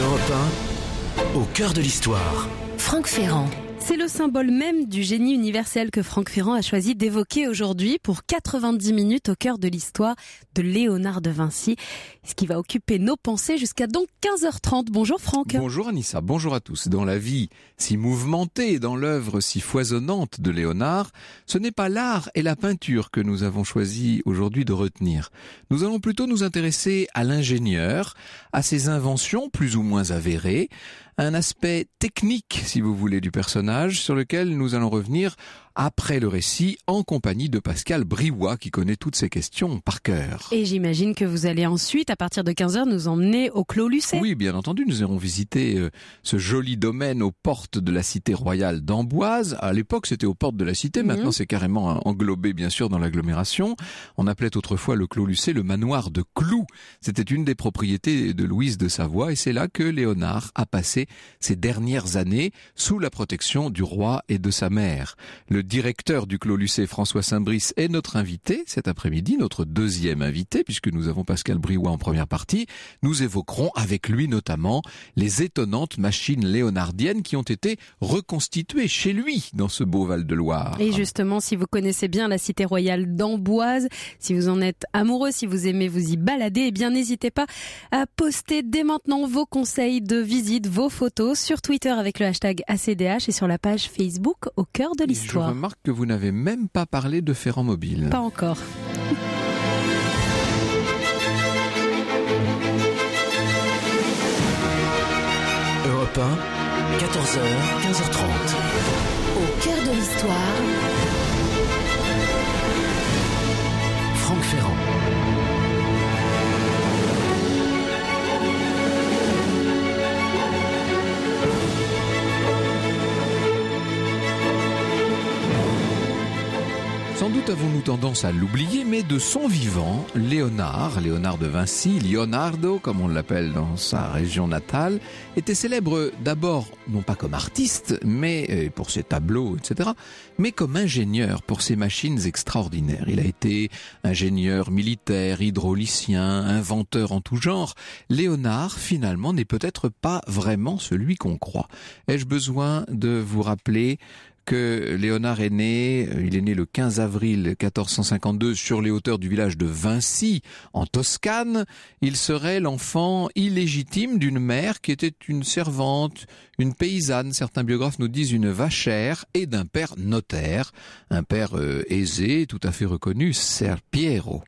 Europe 1, au cœur de l'histoire. Franck Ferrand. C'est le symbole même du génie universel que Franck Ferrand a choisi d'évoquer aujourd'hui pour 90 minutes au cœur de l'histoire de Léonard de Vinci. Ce qui va occuper nos pensées jusqu'à donc 15h30. Bonjour Franck. Bonjour Anissa, bonjour à tous. Dans la vie si mouvementée et dans l'œuvre si foisonnante de Léonard, ce n'est pas l'art et la peinture que nous avons choisi aujourd'hui de retenir. Nous allons plutôt nous intéresser à l'ingénieur, à ses inventions plus ou moins avérées, un aspect technique, si vous voulez, du personnage sur lequel nous allons revenir après le récit en compagnie de Pascal Briouat qui connaît toutes ces questions par cœur. Et j'imagine que vous allez ensuite, à partir de 15h, nous emmener au Clos Lucé. Oui, bien entendu, nous irons visiter ce joli domaine aux portes de la cité royale d'Amboise. À l'époque, c'était aux portes de la cité, maintenant c'est carrément englobé, bien sûr, dans l'agglomération. On appelait autrefois le Clos Lucé le manoir de Cloux. C'était une des propriétés de Louise de Savoie et c'est là que Léonard a passé ses dernières années sous la protection du roi et de sa mère. Le directeur du Clos Lucé, François Saint-Brice, est notre invité cet après-midi, notre deuxième invité, puisque nous avons Pascal Briouat en première partie. Nous évoquerons avec lui notamment les étonnantes machines léonardiennes qui ont été reconstituées chez lui dans ce beau Val-de-Loire. Et justement, si vous connaissez bien la cité royale d'Amboise, si vous en êtes amoureux, si vous aimez vous y balader, eh bien n'hésitez pas à poster dès maintenant vos conseils de visite, vos photos sur Twitter avec le hashtag ACDH et sur la page Facebook au cœur de l'histoire. Je remarque que vous n'avez même pas parlé de Ferrand Mobile. Pas encore. Europe 1, 14h, 15h30. Au cœur de l'histoire. Franck Ferrand. Sans doute avons-nous tendance à l'oublier, mais de son vivant, Léonard de Vinci, Leonardo, comme on l'appelle dans sa région natale, était célèbre d'abord, non pas comme artiste, mais pour ses tableaux, etc., mais comme ingénieur pour ses machines extraordinaires. Il a été ingénieur militaire, hydraulicien, inventeur en tout genre. Léonard, finalement, n'est peut-être pas vraiment celui qu'on croit. Ai-je besoin de vous rappeler que Léonard il est né le 15 avril 1452 sur les hauteurs du village de Vinci, en Toscane. Il serait l'enfant illégitime d'une mère qui était une servante, une paysanne, certains biographes nous disent une vachère, et d'un père notaire, un père aisé, tout à fait reconnu, Ser Piero.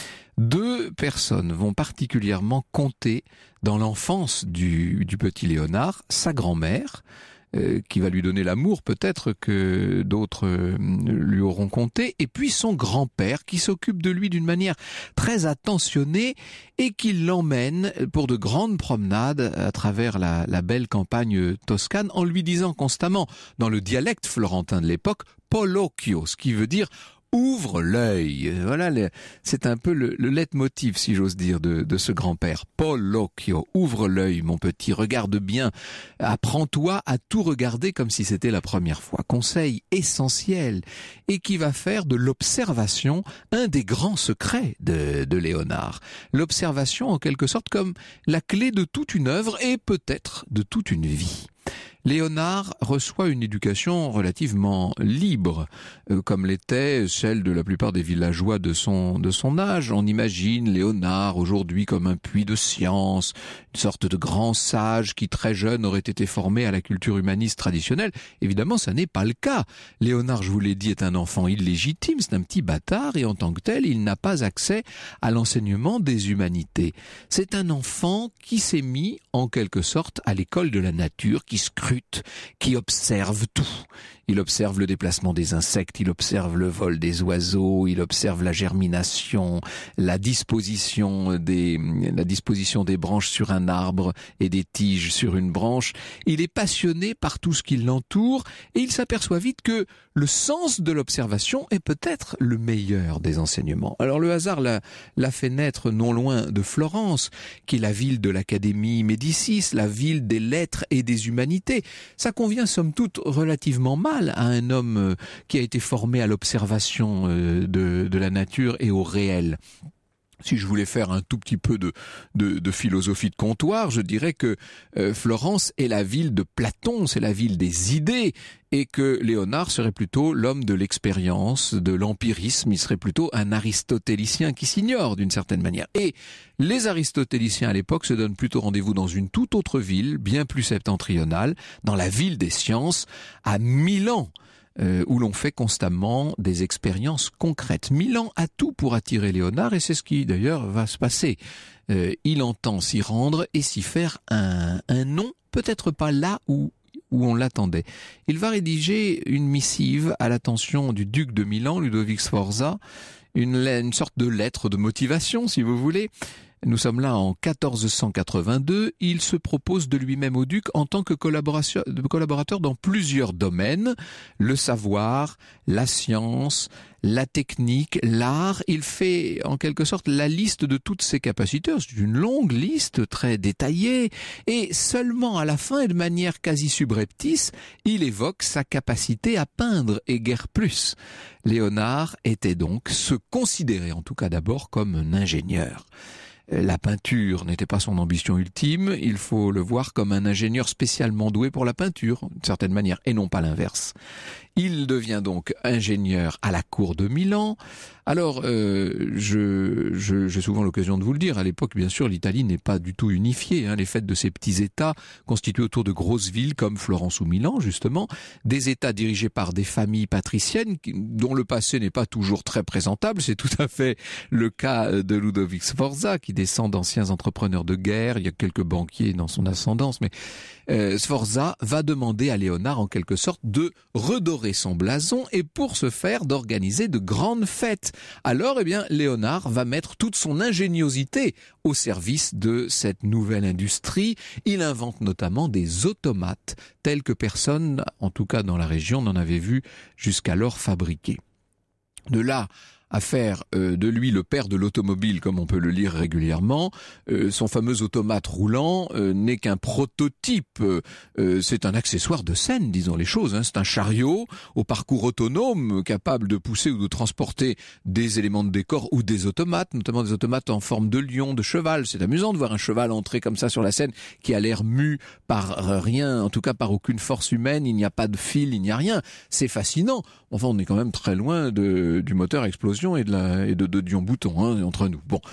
Deux personnes vont particulièrement compter dans l'enfance du petit Léonard, sa grand-mère, qui va lui donner l'amour peut-être que d'autres lui auront compté, et puis son grand-père qui s'occupe de lui d'une manière très attentionnée et qui l'emmène pour de grandes promenades à travers la belle campagne toscane en lui disant constamment, dans le dialecte florentin de l'époque, Polocchio, ce qui veut dire ouvre l'œil. Voilà, c'est un peu le leitmotiv, si j'ose dire, de ce grand-père. Polocchio, ouvre l'œil, mon petit, regarde bien, apprends-toi à tout regarder comme si c'était la première fois. Conseil essentiel et qui va faire de l'observation un des grands secrets de Léonard. L'observation, en quelque sorte, comme la clé de toute une œuvre et peut-être de toute une vie. Léonard reçoit une éducation relativement libre, comme l'était celle de la plupart des villageois de son âge. On imagine Léonard aujourd'hui comme un puits de science, une sorte de grand sage qui très jeune aurait été formé à la culture humaniste traditionnelle. Évidemment, ça n'est pas le cas. Léonard, je vous l'ai dit, est un enfant illégitime, c'est un petit bâtard et en tant que tel, il n'a pas accès à l'enseignement des humanités. C'est un enfant qui s'est mis en quelque sorte à l'école de la nature, qui scrute, qui observe tout. Il observe le déplacement des insectes, il observe le vol des oiseaux, il observe la germination, la disposition des branches sur un arbre et des tiges sur une branche. Il est passionné par tout ce qui l'entoure et il s'aperçoit vite que le sens de l'observation est peut-être le meilleur des enseignements. Alors le hasard l'a fait naître non loin de Florence, qui est la ville de l'Académie Médicis, la ville des lettres et des humanités. Ça convient somme toute relativement mal à un homme qui a été formé à l'observation de la nature et au réel. Si je voulais faire un tout petit peu de philosophie de comptoir, je dirais que Florence est la ville de Platon, c'est la ville des idées, et que Léonard serait plutôt l'homme de l'expérience, de l'empirisme, il serait plutôt un aristotélicien qui s'ignore d'une certaine manière. Et les aristotéliciens à l'époque se donnent plutôt rendez-vous dans une toute autre ville, bien plus septentrionale, dans la ville des sciences, à Milan. Où l'on fait constamment des expériences concrètes. Milan a tout pour attirer Léonard et c'est ce qui d'ailleurs va se passer. Il entend s'y rendre et s'y faire un nom, peut-être pas là où on l'attendait. Il va rédiger une missive à l'attention du duc de Milan, Ludovic Sforza, une sorte de lettre de motivation si vous voulez. Nous sommes là en 1482. Il se propose de lui-même au duc en tant que collaborateur dans plusieurs domaines. Le savoir, la science, la technique, l'art. Il fait en quelque sorte la liste de toutes ses capacités. C'est une longue liste très détaillée. Et seulement à la fin et de manière quasi subreptice, il évoque sa capacité à peindre et guère plus. Léonard était donc se considérer en tout cas d'abord comme un ingénieur. La peinture n'était pas son ambition ultime, il faut le voir comme un ingénieur spécialement doué pour la peinture, d'une certaine manière, et non pas l'inverse. Il devient donc ingénieur à la cour de Milan. Alors, j'ai souvent l'occasion de vous le dire, à l'époque, bien sûr, l'Italie n'est pas du tout unifiée. Les fêtes de ces petits États constitués autour de grosses villes comme Florence ou Milan, justement, des États dirigés par des familles patriciennes dont le passé n'est pas toujours très présentable. C'est tout à fait le cas de Ludovic Sforza, qui descend d'anciens entrepreneurs de guerre. Il y a quelques banquiers dans son ascendance, mais Sforza va demander à Léonard en quelque sorte de redorer son blason et pour ce faire d'organiser de grandes fêtes. Alors Léonard va mettre toute son ingéniosité au service de cette nouvelle industrie. Il invente notamment des automates tels que personne, en tout cas dans la région, n'en avait vu jusqu'alors fabriquer. De là à faire de lui le père de l'automobile, comme on peut le lire régulièrement. Son fameux automate roulant n'est qu'un prototype. C'est un accessoire de scène, disons les choses. C'est un chariot au parcours autonome, capable de pousser ou de transporter des éléments de décor ou des automates, notamment des automates en forme de lion, de cheval. C'est amusant de voir un cheval entrer comme ça sur la scène, qui a l'air mu par rien, en tout cas par aucune force humaine. Il n'y a pas de fil, il n'y a rien. C'est fascinant. Enfin, on est quand même très loin du moteur à explosion et de Dion Bouton entre nous. Bon,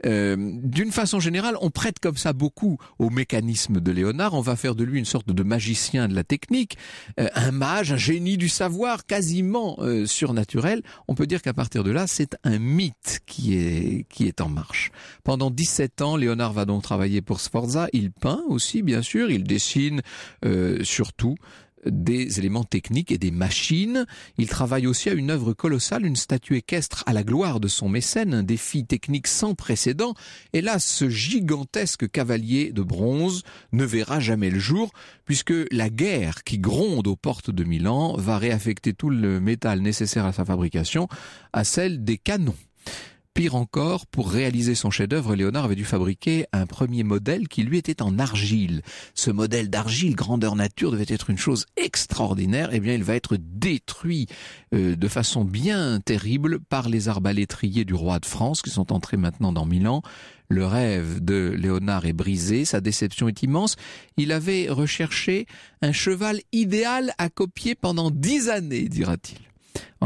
d'une façon générale, on prête comme ça beaucoup au mécanisme de Léonard. On va faire de lui une sorte de magicien de la technique, un mage, un génie du savoir, quasiment surnaturel. On peut dire qu'à partir de là, c'est un mythe qui est en marche. Pendant 17 ans, Léonard va donc travailler pour Sforza. Il peint aussi, bien sûr. Il dessine surtout des éléments techniques et des machines. Il travaille aussi à une œuvre colossale, une statue équestre à la gloire de son mécène, un défi technique sans précédent. Et là, ce gigantesque cavalier de bronze ne verra jamais le jour, puisque la guerre qui gronde aux portes de Milan va réaffecter tout le métal nécessaire à sa fabrication à celle des canons. Pire encore, pour réaliser son chef-d'œuvre, Léonard avait dû fabriquer un premier modèle qui lui était en argile. Ce modèle d'argile, grandeur nature, devait être une chose extraordinaire. Eh bien, il va être détruit de façon bien terrible par les arbalétriers du roi de France qui sont entrés maintenant dans Milan. Le rêve de Léonard est brisé, sa déception est immense. Il avait recherché un cheval idéal à copier pendant 10 années, dira-t-il. En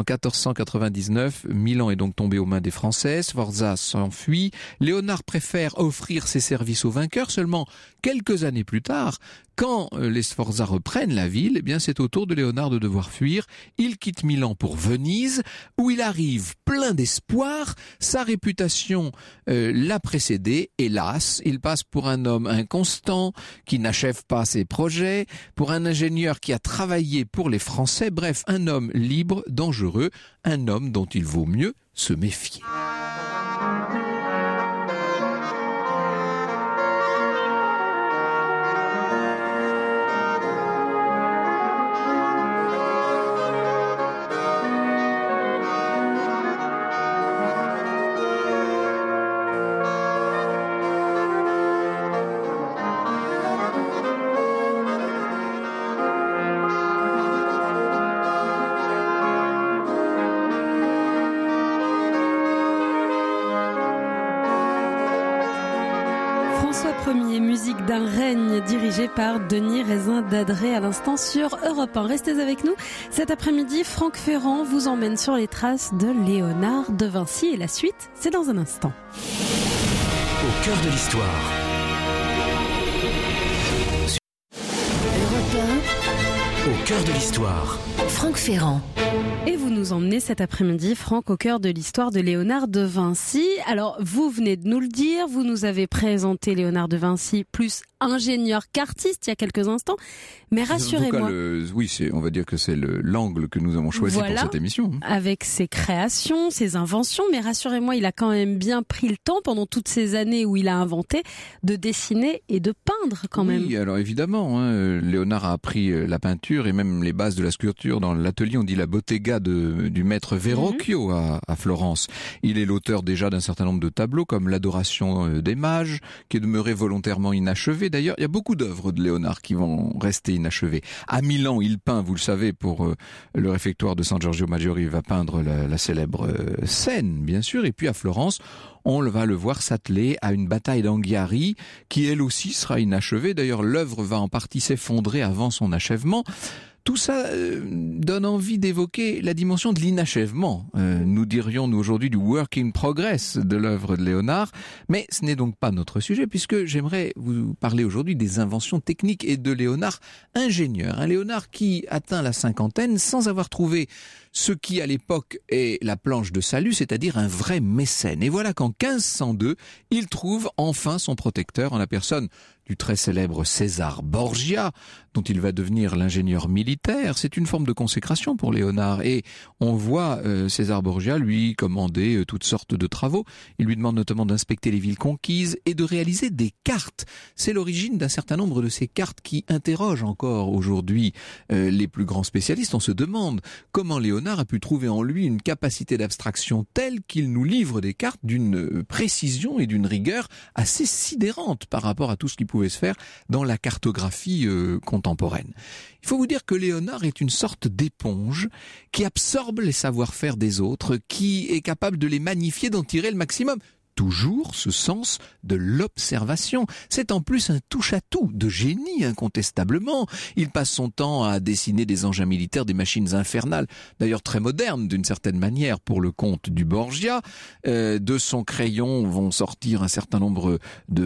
1499, Milan est donc tombé aux mains des Français, Sforza s'enfuit, Léonard préfère offrir ses services aux vainqueurs. Seulement quelques années plus tard, quand les Sforza reprennent la ville, eh bien c'est au tour de Léonard de devoir fuir. Il quitte Milan pour Venise, où il arrive plein d'espoir. Sa réputation l'a précédé. Hélas, il passe pour un homme inconstant, qui n'achève pas ses projets, pour un ingénieur qui a travaillé pour les Français. Bref, un homme libre, dangereux, un homme dont il vaut mieux se méfier. premier, musique d'un règne dirigé par Denis Raisin-Dadré à l'instant sur Europe 1. Restez avec nous. Cet après-midi, Franck Ferrand vous emmène sur les traces de Léonard de Vinci et la suite, c'est dans un instant. Au cœur de l'histoire. Europe Au cœur de l'histoire. 1, Franck Ferrand. Et vous nous emmenez cet après-midi, Franck, au cœur de l'histoire de Léonard de Vinci. Alors, vous venez de nous le dire, vous nous avez présenté Léonard de Vinci plus ingénieur qu'artiste il y a quelques instants. Mais rassurez-moi. On va dire que c'est l'angle que nous avons choisi pour cette émission. Avec ses créations, ses inventions, mais rassurez-moi, il a quand même bien pris le temps pendant toutes ces années où il a inventé de dessiner et de peindre quand même. Oui, alors évidemment, Léonard a appris la peinture et même les bases de la sculpture dans l'atelier, on dit la bottega du maître Verrocchio à Florence. Il est l'auteur déjà d'un certain nombre de tableaux comme l'Adoration des mages, qui est demeuré volontairement inachevé. D'ailleurs, il y a beaucoup d'œuvres de Léonard qui vont rester inachevées. À Milan, il peint, vous le savez, pour le réfectoire de San Giorgio Maggiore, il va peindre la célèbre scène, bien sûr. Et puis à Florence, on va le voir s'atteler à une bataille d'Anghiari qui, elle aussi, sera inachevée. D'ailleurs, l'œuvre va en partie s'effondrer avant son achèvement. Tout ça donne envie d'évoquer la dimension de l'inachèvement. Nous dirions aujourd'hui du work in progress de l'œuvre de Léonard, mais ce n'est donc pas notre sujet puisque j'aimerais vous parler aujourd'hui des inventions techniques et de Léonard ingénieur. Un Léonard qui atteint la cinquantaine sans avoir trouvé ce qui à l'époque est la planche de salut, c'est-à-dire un vrai mécène. Et voilà qu'en 1502, il trouve enfin son protecteur en la personne du très célèbre César Borgia, dont il va devenir l'ingénieur militaire. C'est une forme de consécration pour Léonard. Et on voit César Borgia lui commander toutes sortes de travaux. Il lui demande notamment d'inspecter les villes conquises et de réaliser des cartes. C'est l'origine d'un certain nombre de ces cartes qui interrogent encore aujourd'hui les plus grands spécialistes. On se demande comment Léonard a pu trouver en lui une capacité d'abstraction telle qu'il nous livre des cartes d'une précision et d'une rigueur assez sidérante par rapport à tout ce qui pouvait se faire dans la cartographie contemporaine. Il faut vous dire que Léonard est une sorte d'éponge qui absorbe les savoir-faire des autres, qui est capable de les magnifier, d'en tirer le maximum. Toujours ce sens de l'observation. C'est en plus un touche-à-tout de génie incontestablement. Il passe son temps à dessiner des engins militaires, des machines infernales, d'ailleurs très modernes d'une certaine manière pour le compte du Borgia. De son crayon vont sortir un certain nombre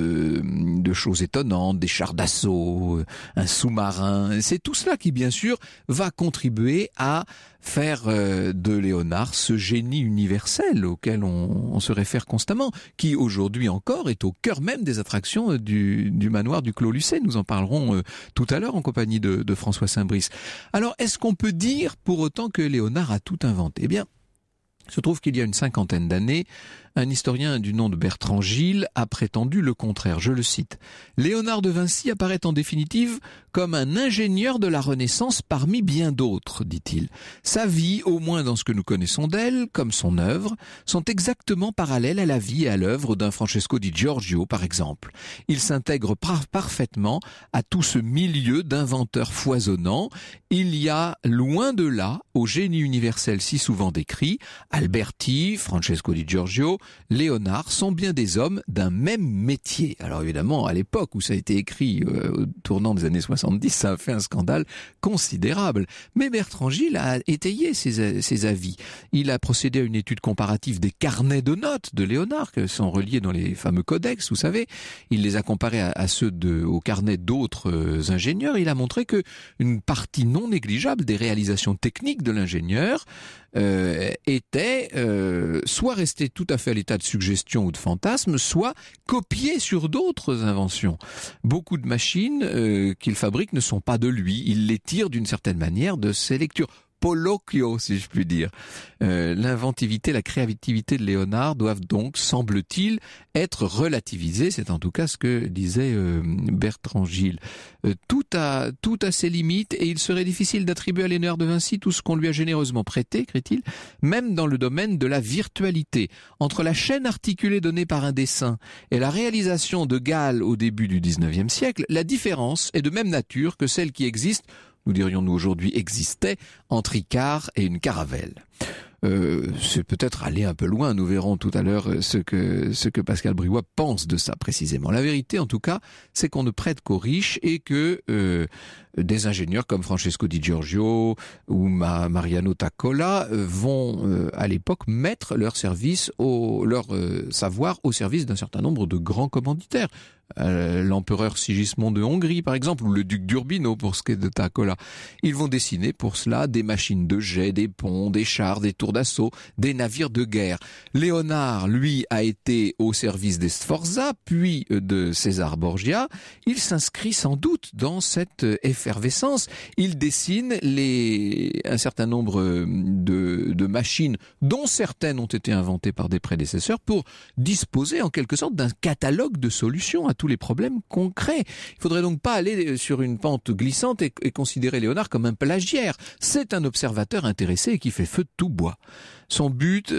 de choses étonnantes, des chars d'assaut, un sous-marin. C'est tout cela qui bien sûr va contribuer à faire de Léonard ce génie universel auquel on se réfère constamment, qui aujourd'hui encore est au cœur même des attractions du manoir du Clos Lucé. Nous en parlerons tout à l'heure en compagnie de François Saint-Brice. Alors, est-ce qu'on peut dire pour autant que Léonard a tout inventé ? Eh bien, il se trouve qu'il y a une cinquantaine d'années, un historien du nom de Bertrand Gilles a prétendu le contraire. Je le cite. « Léonard de Vinci apparaît en définitive comme un ingénieur de la Renaissance parmi bien d'autres, dit-il. Sa vie, au moins dans ce que nous connaissons d'elle, comme son œuvre, sont exactement parallèles à la vie et à l'œuvre d'un Francesco di Giorgio, par exemple. Il s'intègre parfaitement à tout ce milieu d'inventeurs foisonnants. Il y a, loin de là, au génie universel si souvent décrit, Alberti, Francesco di Giorgio, Léonard sont bien des hommes d'un même métier. » Alors évidemment, à l'époque où ça a été écrit au tournant des années 70, ça a fait un scandale considérable. Mais Bertrand Gilles a étayé ses avis. Il a procédé à une étude comparative des carnets de notes de Léonard, qui sont reliés dans les fameux codex, vous savez. Il les a comparés à ceux aux carnets d'autres ingénieurs. Il a montré que une partie non négligeable des réalisations techniques de l'ingénieur était soit resté tout à fait à l'état de suggestion ou de fantasme, soit copié sur d'autres inventions. Beaucoup de machines qu'il fabrique ne sont pas de lui. Il les tire d'une certaine manière de ses lectures. Pollocchio, si je puis dire. L'inventivité, la créativité de Léonard doivent donc, semble-t-il, être relativisées. C'est en tout cas ce que disait Bertrand Gilles. Tout a ses limites et il serait difficile d'attribuer à Léonard de Vinci tout ce qu'on lui a généreusement prêté, écrit-il, même dans le domaine de la virtualité. Entre la chaîne articulée donnée par un dessin et la réalisation de Gall au début du XIXe siècle, la différence est de même nature que celle qui existe, nous dirions-nous aujourd'hui existait, entre Icare et une caravelle. c'est peut-être aller un peu loin. Nous verrons tout à l'heure ce que Pascal Briouat pense de ça précisément. La vérité, en tout cas, c'est qu'on ne prête qu'aux riches et que des ingénieurs comme Francesco Di Giorgio ou Mariano Taccola vont à l'époque mettre leur savoir au service d'un certain nombre de grands commanditaires. L'empereur Sigismond de Hongrie par exemple, ou le duc d'Urbino pour ce qui est de Taccola. Ils vont dessiner pour cela des machines de jet, des ponts, des chars, des tours d'assaut, des navires de guerre. Léonard, lui, a été au service des Sforza, puis de César Borgia. Il s'inscrit sans doute dans cette effervescence. Il dessine un certain nombre de machines, dont certaines ont été inventées par des prédécesseurs, pour disposer en quelque sorte d'un catalogue de solutions à tous les problèmes concrets. Il faudrait donc pas aller sur une pente glissante et considérer Léonard comme un plagiaire. C'est un observateur intéressé et qui fait feu de tout bois. Son but,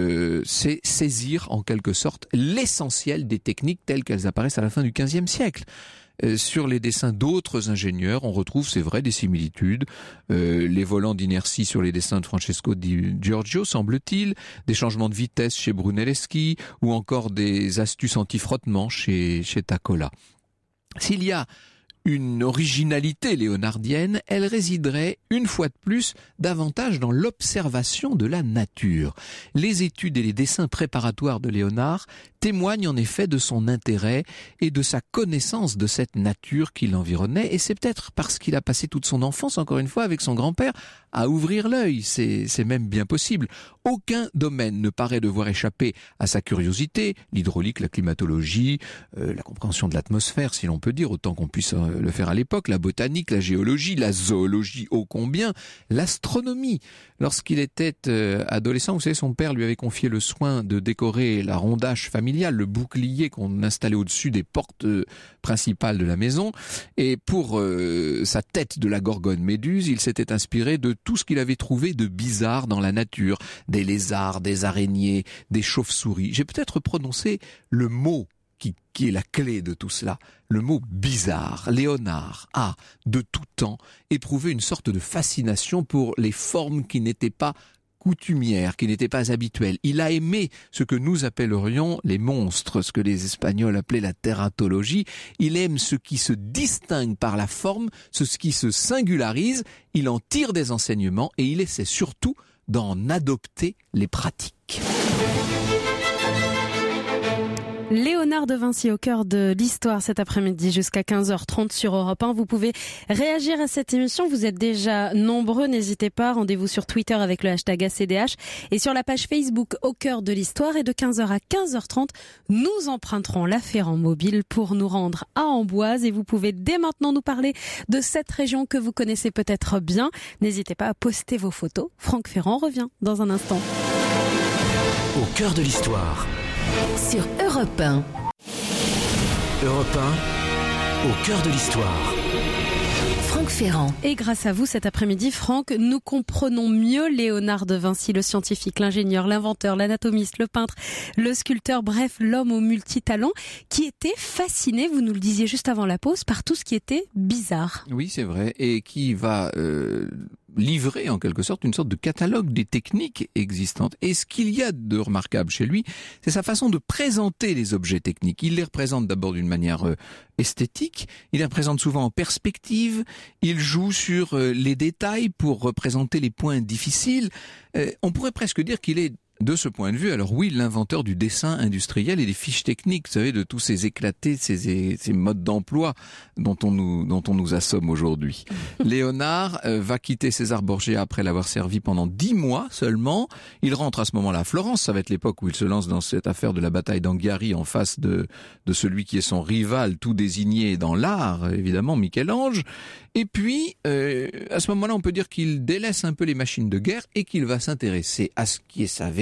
c'est saisir en quelque sorte l'essentiel des techniques telles qu'elles apparaissent à la fin du XVe siècle. Sur les dessins d'autres ingénieurs, on retrouve, c'est vrai, des similitudes. Les volants d'inertie sur les dessins de Francesco Di Giorgio, semble-t-il, des changements de vitesse chez Brunelleschi, ou encore des astuces anti-frottement chez Taccola. S'il y a une originalité léonardienne, elle résiderait, une fois de plus, davantage dans l'observation de la nature. Les études et les dessins préparatoires de Léonard témoignent en effet de son intérêt et de sa connaissance de cette nature qui l'environnait, et c'est peut-être parce qu'il a passé toute son enfance, encore une fois, avec son grand-père, à ouvrir l'œil, c'est même bien possible. Aucun domaine ne paraît devoir échapper à sa curiosité, l'hydraulique, la climatologie, la compréhension de l'atmosphère, si l'on peut dire, autant qu'on puisse le faire à l'époque, la botanique, la géologie, la zoologie, ô combien, l'astronomie. Lorsqu'il était adolescent, vous savez, son père lui avait confié le soin de décorer la rondage familiale, le bouclier qu'on installait au-dessus des portes principales de la maison, et pour sa tête de la gorgone méduse, il s'était inspiré de tout ce qu'il avait trouvé de bizarre dans la nature, des lézards, des araignées, des chauves-souris. J'ai peut-être prononcé le mot qui est la clé de tout cela, le mot bizarre. Léonard a, de tout temps, éprouvé une sorte de fascination pour les formes qui n'étaient pas coutumières, qui n'étaient pas habituelles. Il a aimé ce que nous appellerions les monstres, ce que les Espagnols appelaient la teratologie. Il aime ce qui se distingue par la forme, ce qui se singularise. Il en tire des enseignements et il essaie surtout d'en adopter les pratiques. Léonard de Vinci au cœur de l'histoire cet après-midi jusqu'à 15h30 sur Europe 1. Vous pouvez réagir à cette émission. Vous êtes déjà nombreux. N'hésitez pas. Rendez-vous sur Twitter avec le hashtag ACDH et sur la page Facebook au cœur de l'histoire. Et de 15h à 15h30, nous emprunterons la Ferrand mobile pour nous rendre à Amboise. Et vous pouvez dès maintenant nous parler de cette région que vous connaissez peut-être bien. N'hésitez pas à poster vos photos. Franck Ferrand revient dans un instant. Au cœur de l'histoire. Sur Europe 1. Europe 1, au cœur de l'histoire. Franck Ferrand. Et grâce à vous cet après-midi, Franck, nous comprenons mieux Léonard de Vinci, le scientifique, l'ingénieur, l'inventeur, l'anatomiste, le peintre, le sculpteur, bref, l'homme aux multitalents, qui était fasciné, vous nous le disiez juste avant la pause, par tout ce qui était bizarre. Oui, c'est vrai, et qui va livrer en quelque sorte une sorte de catalogue des techniques existantes. Et ce qu'il y a de remarquable chez lui, c'est sa façon de présenter les objets techniques. Il les représente d'abord d'une manière esthétique, il les représente souvent en perspective, il joue sur les détails pour représenter les points difficiles. On pourrait presque dire qu'il est, de ce point de vue, alors oui, l'inventeur du dessin industriel et des fiches techniques, vous savez, de tous ces éclatés, ces modes d'emploi dont on nous assomme aujourd'hui. Léonard va quitter César Borgia après l'avoir servi pendant 10 mois seulement. Il rentre à ce moment-là à Florence, ça va être l'époque où il se lance dans cette affaire de la bataille d'Anghiari en face de celui qui est son rival tout désigné dans l'art, évidemment, Michel-Ange. Et puis, à ce moment-là, on peut dire qu'il délaisse un peu les machines de guerre et qu'il va s'intéresser à ce qui est sa véritable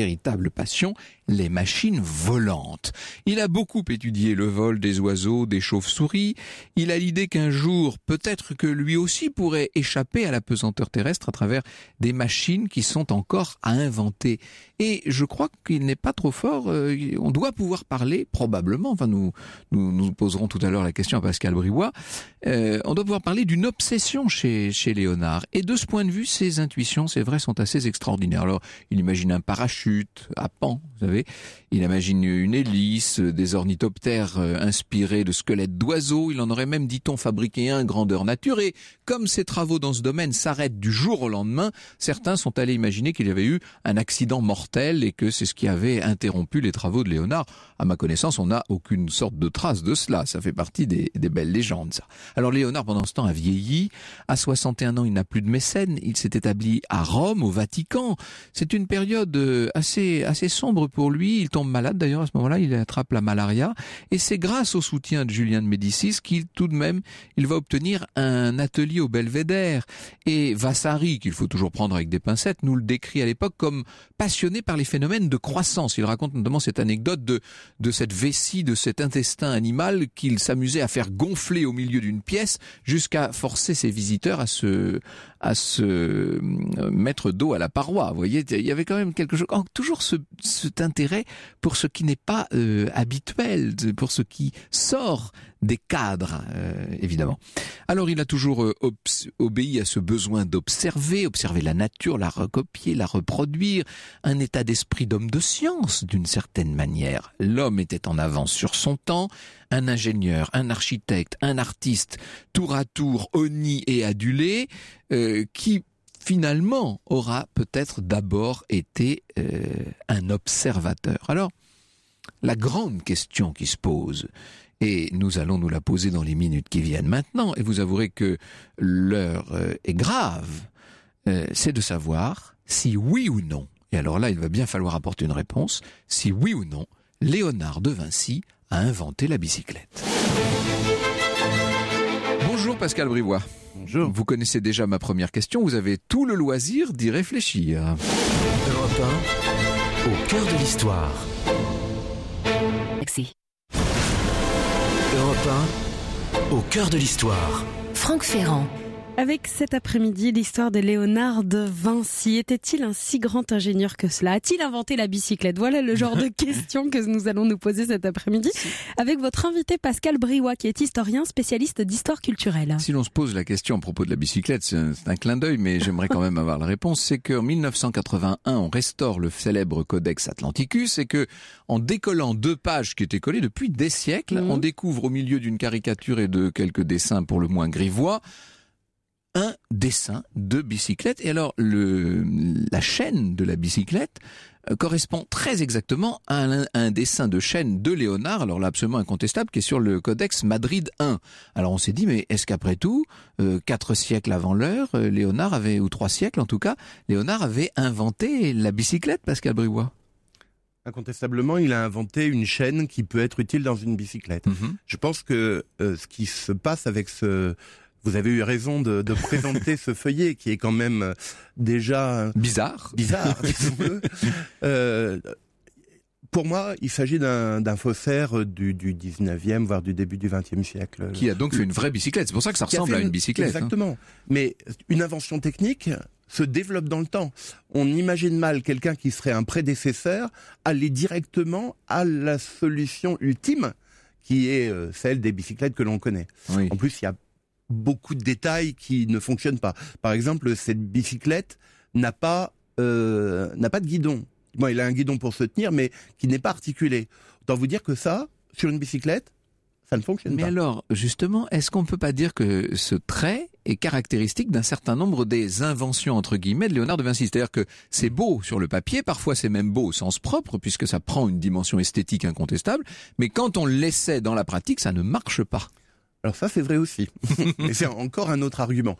véritable passion, les machines volantes. Il a beaucoup étudié le vol des oiseaux, des chauves-souris. Il a l'idée qu'un jour, peut-être que lui aussi pourrait échapper à la pesanteur terrestre à travers des machines qui sont encore à inventer. Et je crois qu'il n'est pas trop fort. On doit pouvoir parler, probablement, enfin nous poserons tout à l'heure la question à Pascal Briouat, on doit pouvoir parler d'une obsession chez Léonard. Et de ce point de vue, ses intuitions, c'est vrai, sont assez extraordinaires. Alors, il imagine un parachute à pan, vous savez. Il imagine une hélice, des ornithoptères inspirés de squelettes d'oiseaux. Il en aurait même, dit-on, fabriqué un grandeur nature. Et comme ses travaux dans ce domaine s'arrêtent du jour au lendemain, certains sont allés imaginer qu'il y avait eu un accident mortel et que c'est ce qui avait interrompu les travaux de Léonard. À ma connaissance, on n'a aucune sorte de trace de cela. Ça fait partie des belles légendes, ça. Alors Léonard, pendant ce temps, a vieilli. À 61 ans, il n'a plus de mécène. Il s'est établi à Rome, au Vatican. C'est une période assez sombre pour lui. Il tombe malade d'ailleurs à ce moment-là. Il attrape la malaria. Et c'est grâce au soutien de Julien de Médicis qu'il va obtenir un atelier au Belvédère. Et Vasari, qu'il faut toujours prendre avec des pincettes, nous le décrit à l'époque comme passionné par les phénomènes de croissance. Il raconte notamment cette anecdote de cette vessie, de cet intestin animal qu'il s'amusait à faire gonfler au milieu d'une pièce jusqu'à forcer ses visiteurs à se mettre dos à la paroi. Vous voyez, il y avait quand même quelque chose, toujours cet intérêt pour ce qui n'est pas habituel, pour ce qui sort des cadres, évidemment. Alors il a toujours obéi à ce besoin d'observer la nature, la recopier, la reproduire, un état d'esprit d'homme de science d'une certaine manière. L'homme était en avance sur son temps, un ingénieur, un architecte, un artiste, tour à tour honni et adulé, qui finalement aura peut-être d'abord été un observateur. Alors, la grande question qui se pose, et nous allons nous la poser dans les minutes qui viennent maintenant, et vous avouerez que l'heure est grave, c'est de savoir si oui ou non, et alors là il va bien falloir apporter une réponse, si oui ou non, Léonard de Vinci a inventé la bicyclette. Bonjour Pascal Briouat. Bonjour. Vous connaissez déjà ma première question, vous avez tout le loisir d'y réfléchir. Europe 1, au cœur de l'histoire. Merci. Europe 1, au cœur de l'histoire. Franck Ferrand. Avec cet après-midi, l'histoire de Léonard de Vinci. Était-il un si grand ingénieur que cela? A-t-il inventé la bicyclette? Voilà le genre de questions que nous allons nous poser cet après-midi avec votre invité Pascal Briouat, qui est historien spécialiste d'histoire culturelle. Si l'on se pose la question à propos de la bicyclette, c'est un clin d'œil, mais j'aimerais quand même avoir la réponse. C'est qu'en 1981, on restaure le célèbre Codex Atlanticus et que, en décollant 2 pages qui étaient collées depuis des siècles, on découvre au milieu d'une caricature et de quelques dessins pour le moins grivois, un dessin de bicyclette. Et alors, la chaîne de la bicyclette correspond très exactement à un dessin de chaîne de Léonard, alors là absolument incontestable, qui est sur le Codex Madrid 1. Alors on s'est dit, mais est-ce qu'après tout, 4 siècles avant l'heure, Léonard avait, ou 3 siècles en tout cas, Léonard avait inventé la bicyclette, Pascal Briouat? Incontestablement, il a inventé une chaîne qui peut être utile dans une bicyclette. Je pense que ce qui se passe avec vous avez eu raison de présenter ce feuillet qui est quand même déjà bizarre, disons-le. Pour moi, il s'agit d'un faussaire du 19e, voire du début du 20e siècle. Qui a donc fait une vraie bicyclette. C'est pour ça que ça ressemble à une bicyclette. Exactement. Mais une invention technique se développe dans le temps. On imagine mal quelqu'un qui serait un prédécesseur aller directement à la solution ultime, qui est celle des bicyclettes que l'on connaît. Oui. En plus, il y a beaucoup de détails qui ne fonctionnent pas. Par exemple, cette bicyclette n'a pas de guidon. Bon, il a un guidon pour se tenir, mais qui n'est pas articulé. Autant vous dire que ça, sur une bicyclette, ça ne fonctionne pas. Mais alors, justement, est-ce qu'on ne peut pas dire que ce trait est caractéristique d'un certain nombre des inventions, entre guillemets, de Léonard de Vinci? C'est-à-dire que c'est beau sur le papier, parfois c'est même beau au sens propre, puisque ça prend une dimension esthétique incontestable, mais quand on l'essaie dans la pratique, ça ne marche pas. Alors ça, c'est vrai aussi. Et c'est encore un autre argument.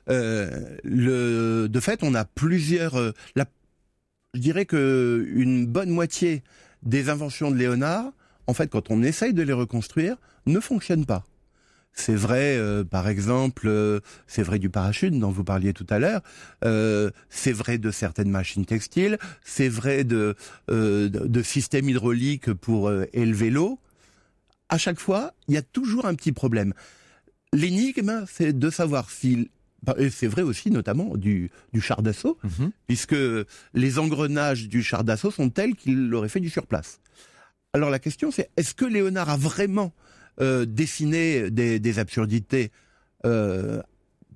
De fait, on a plusieurs... je dirais que une bonne moitié des inventions de Léonard, en fait, quand on essaye de les reconstruire, ne fonctionnent pas. C'est vrai, par exemple, c'est vrai du parachute dont vous parliez tout à l'heure. C'est vrai de certaines machines textiles. C'est vrai de systèmes hydrauliques pour élever l'eau. À chaque fois, il y a toujours un petit problème. L'énigme, c'est de savoir si... Et c'est vrai aussi notamment du char d'assaut, puisque les engrenages du char d'assaut sont tels qu'il aurait fait du surplace. Alors la question c'est, est-ce que Léonard a vraiment dessiné des absurdités en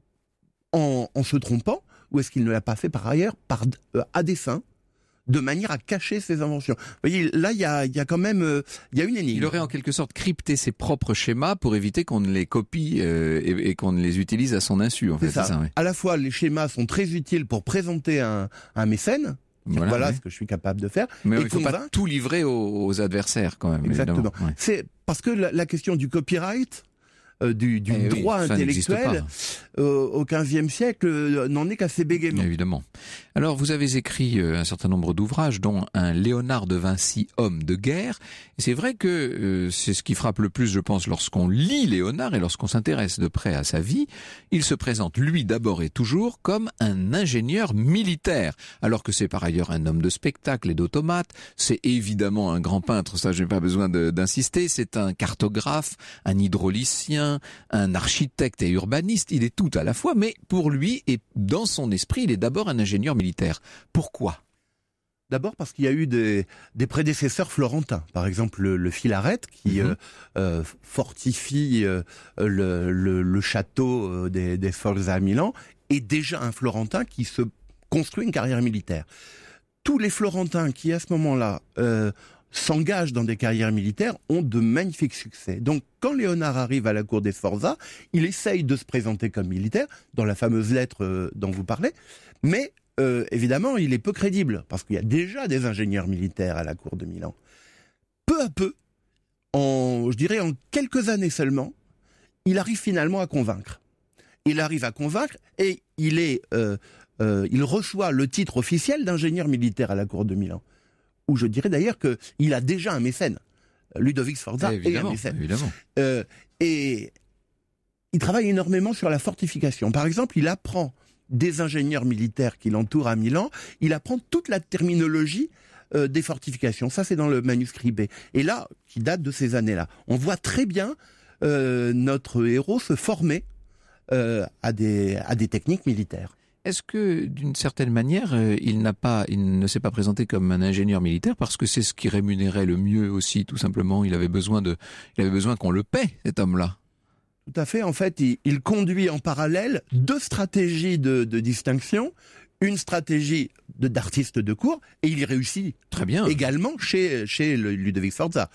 se trompant, ou est-ce qu'il ne l'a pas fait par ailleurs à dessein, de manière à cacher ses inventions? Vous voyez, là, il y a quand même, il y a une énigme. Il aurait en quelque sorte crypté ses propres schémas pour éviter qu'on ne les copie et qu'on ne les utilise à son insu, en fait. C'est ça, oui. À la fois, les schémas sont très utiles pour présenter un mécène. Voilà ce que je suis capable de faire. Mais il ne faut pas tout livrer aux adversaires, quand même. Exactement. Ouais. C'est parce que la question du copyright, du droit intellectuel au XVe siècle n'en est qu'à ses bégaiements. Évidemment. Alors vous avez écrit un certain nombre d'ouvrages, dont un Léonard de Vinci, homme de guerre. Et c'est vrai que c'est ce qui frappe le plus, je pense, lorsqu'on lit Léonard et lorsqu'on s'intéresse de près à sa vie. Il se présente, lui, d'abord et toujours, comme un ingénieur militaire, alors que c'est par ailleurs un homme de spectacle et d'automates. C'est évidemment un grand peintre, ça je n'ai pas besoin d'insister. C'est un cartographe, un hydraulicien, un architecte et urbaniste. Il est tout à la fois, mais pour lui et dans son esprit, il est d'abord un ingénieur militaire. Pourquoi ? D'abord parce qu'il y a eu des prédécesseurs florentins. Par exemple, le Filarete qui fortifie le château des Sforza à Milan est déjà un Florentin qui se construit une carrière militaire. Tous les Florentins qui, à ce moment-là, s'engagent dans des carrières militaires ont de magnifiques succès. Donc, quand Léonard arrive à la cour des Sforza, il essaye de se présenter comme militaire, dans la fameuse lettre dont vous parlez, mais évidemment, il est peu crédible, parce qu'il y a déjà des ingénieurs militaires à la cour de Milan. Peu à peu, en quelques années seulement, il arrive finalement à convaincre. Il arrive à convaincre et il reçoit le titre officiel d'ingénieur militaire à la cour de Milan. Où je dirais d'ailleurs qu'il a déjà un mécène. Ludovic Sforza est un mécène. Évidemment. Et il travaille énormément sur la fortification. Par exemple, il apprend des ingénieurs militaires qui l'entourent à Milan, il apprend toute la terminologie des fortifications. Ça, c'est dans le manuscrit B. Et là, qui date de ces années-là, on voit très bien notre héros se former à des techniques militaires. Est-ce que, d'une certaine manière, il ne s'est pas présenté comme un ingénieur militaire parce que c'est ce qui rémunérait le mieux aussi, tout simplement? Il avait besoin qu'on le paie, cet homme-là. Tout à fait. En fait, il conduit en parallèle deux stratégies de distinction. Une stratégie d'artiste de cour, et il y réussit très bien également chez Ludovic Sforza.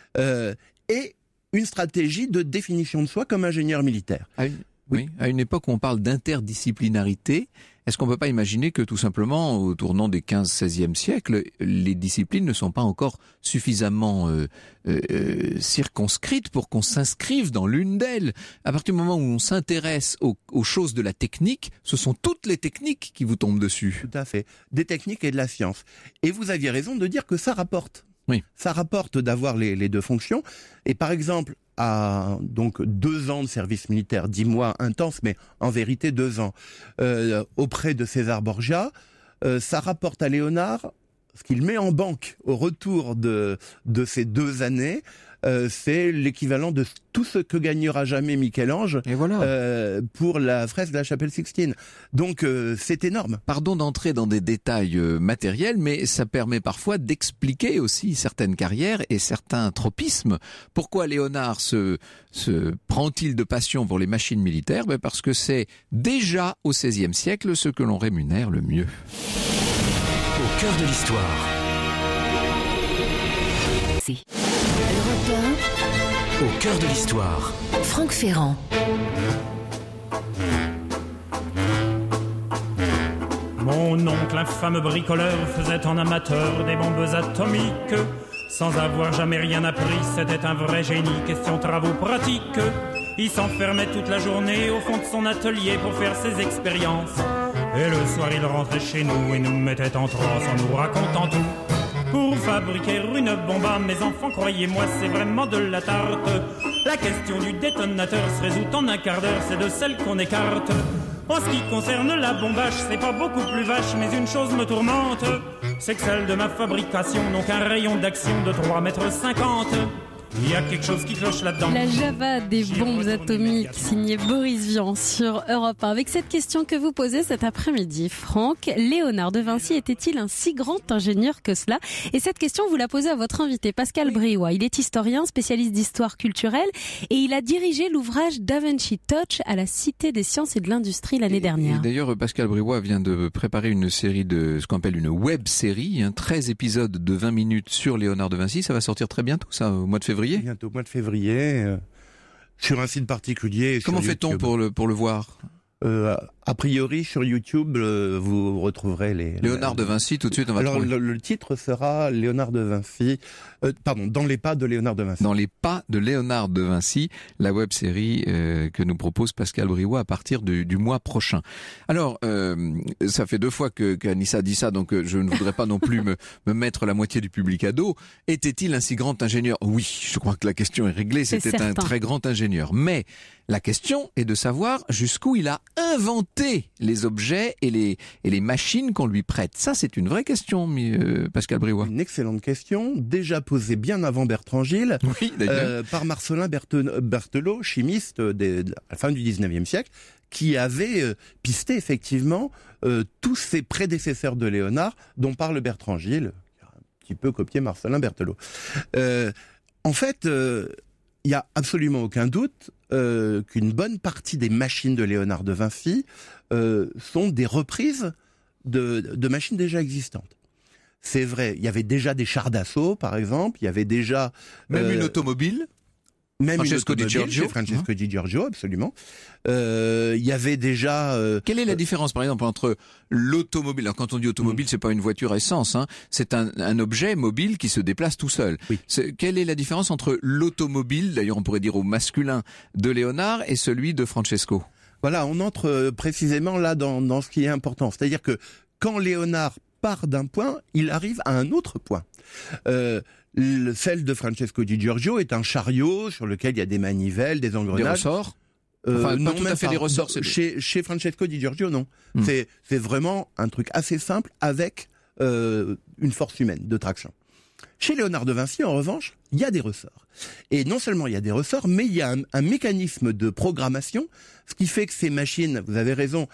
Et une stratégie de définition de soi comme ingénieur militaire. Oui, à une époque où on parle d'interdisciplinarité, est-ce qu'on ne peut pas imaginer que tout simplement, au tournant des 15-16e siècles, les disciplines ne sont pas encore suffisamment circonscrites pour qu'on s'inscrive dans l'une d'elles? À partir du moment où on s'intéresse aux choses de la technique, ce sont toutes les techniques qui vous tombent dessus. Tout à fait. Des techniques et de la science. Et vous aviez raison de dire que ça rapporte. Oui. Ça rapporte d'avoir les deux fonctions. Et par exemple, à donc 2 ans de service militaire, 10 mois intenses, mais en vérité 2 ans, auprès de César Borgia, ça rapporte à Léonard, ce qu'il met en banque au retour de ces 2 années, c'est l'équivalent de tout ce que gagnera jamais Michel-Ange pour la fresque de la chapelle Sixtine. Donc c'est énorme. Pardon d'entrer dans des détails matériels, mais ça permet parfois d'expliquer aussi certaines carrières et certains tropismes. Pourquoi Léonard se prend-il de passion pour les machines militaires? Parce que c'est déjà au XVIe siècle ce que l'on rémunère le mieux. Au cœur de l'histoire. Europe 1. Au cœur de l'histoire. Franck Ferrand. Mon oncle, infâme bricoleur, faisait en amateur des bombes atomiques. Sans avoir jamais rien appris, c'était un vrai génie, question travaux pratiques. Il s'enfermait toute la journée au fond de son atelier pour faire ses expériences. Et le soir, il rentrait chez nous et nous mettait en transe en nous racontant tout. Pour fabriquer une bombe à mes enfants, croyez-moi, c'est vraiment de la tarte. La question du détonateur se résout en un quart d'heure, c'est de celle qu'on écarte. En ce qui concerne la bombache, c'est pas beaucoup plus vache, mais une chose me tourmente, c'est que celle de ma fabrication n'ont qu'un rayon d'action de 3,50 m. Il y a quelque chose qui cloche là-dedans. La Java des bombes atomiques, signé Boris Vian sur Europe 1. Avec cette question que vous posez cet après-midi, Franck, Léonard de Vinci était-il un si grand ingénieur que cela? Et cette question, vous la posez à votre invité, Pascal Briouat. Il est historien, spécialiste d'histoire culturelle, et il a dirigé l'ouvrage Da Vinci Touch à la Cité des Sciences et de l'Industrie l'année dernière. Et d'ailleurs, Pascal Briouat vient de préparer une série de ce qu'on appelle une web-série, 13 épisodes de 20 minutes sur Léonard de Vinci. Ça va sortir très bientôt, ça, au mois de février. Bientôt, au mois de février, sur un site particulier. Comment fait-on pour le voir? A priori, sur YouTube, vous retrouverez les... Léonard de Vinci, tout de suite, on va Alors, trouver. le titre sera Léonard de Vinci... dans les pas de Léonard de Vinci. Dans les pas de Léonard de Vinci, la web-série que nous propose Pascal Briouat à partir du mois prochain. Alors, ça fait 2 fois qu'Anissa dit ça, donc je ne voudrais pas non plus me mettre la moitié du public à dos. Était-il un si grand ingénieur? Oui, je crois que la question est réglée, c'était un très grand ingénieur. Mais la question est de savoir jusqu'où il a inventé les objets et les machines qu'on lui prête. Ça, c'est une vraie question, Pascal Briouat. Une excellente question, déjà posée bien avant Bertrand Gilles, oui, par Marcellin Berthelot, chimiste à la fin du 19e siècle, qui avait pisté effectivement tous ses prédécesseurs de Léonard, dont parle Bertrand Gilles, qui a un petit peu copié Marcellin Berthelot. En fait, il n'y a absolument aucun doute qu'une bonne partie des machines de Léonard de Vinci sont des reprises de machines déjà existantes. C'est vrai, il y avait déjà des chars d'assaut, par exemple, il y avait déjà... Même une automobile. Même Francesco une automobile, Di Giorgio. chez Francesco Di Giorgio, absolument. Il y avait déjà... Quelle est la différence, par exemple, entre l'automobile? Alors, quand on dit automobile, c'est pas une voiture à essence, c'est un objet mobile qui se déplace tout seul. Oui. Quelle est la différence entre l'automobile, d'ailleurs on pourrait dire au masculin, de Léonard et celui de Francesco? Voilà, on entre précisément là dans ce qui est important. C'est-à-dire que quand Léonard part d'un point, il arrive à un autre point. Celle de Francesco Di Giorgio est un chariot sur lequel il y a des manivelles, des engrenages. Des ressorts? Enfin, non, pas tout à fait des ressorts. Chez Francesco Di Giorgio, non. C'est vraiment un truc assez simple avec une force humaine de traction. Chez Léonard de Vinci, en revanche, il y a des ressorts. Et non seulement il y a des ressorts, mais il y a un mécanisme de programmation, ce qui fait que ces machines, vous avez raison,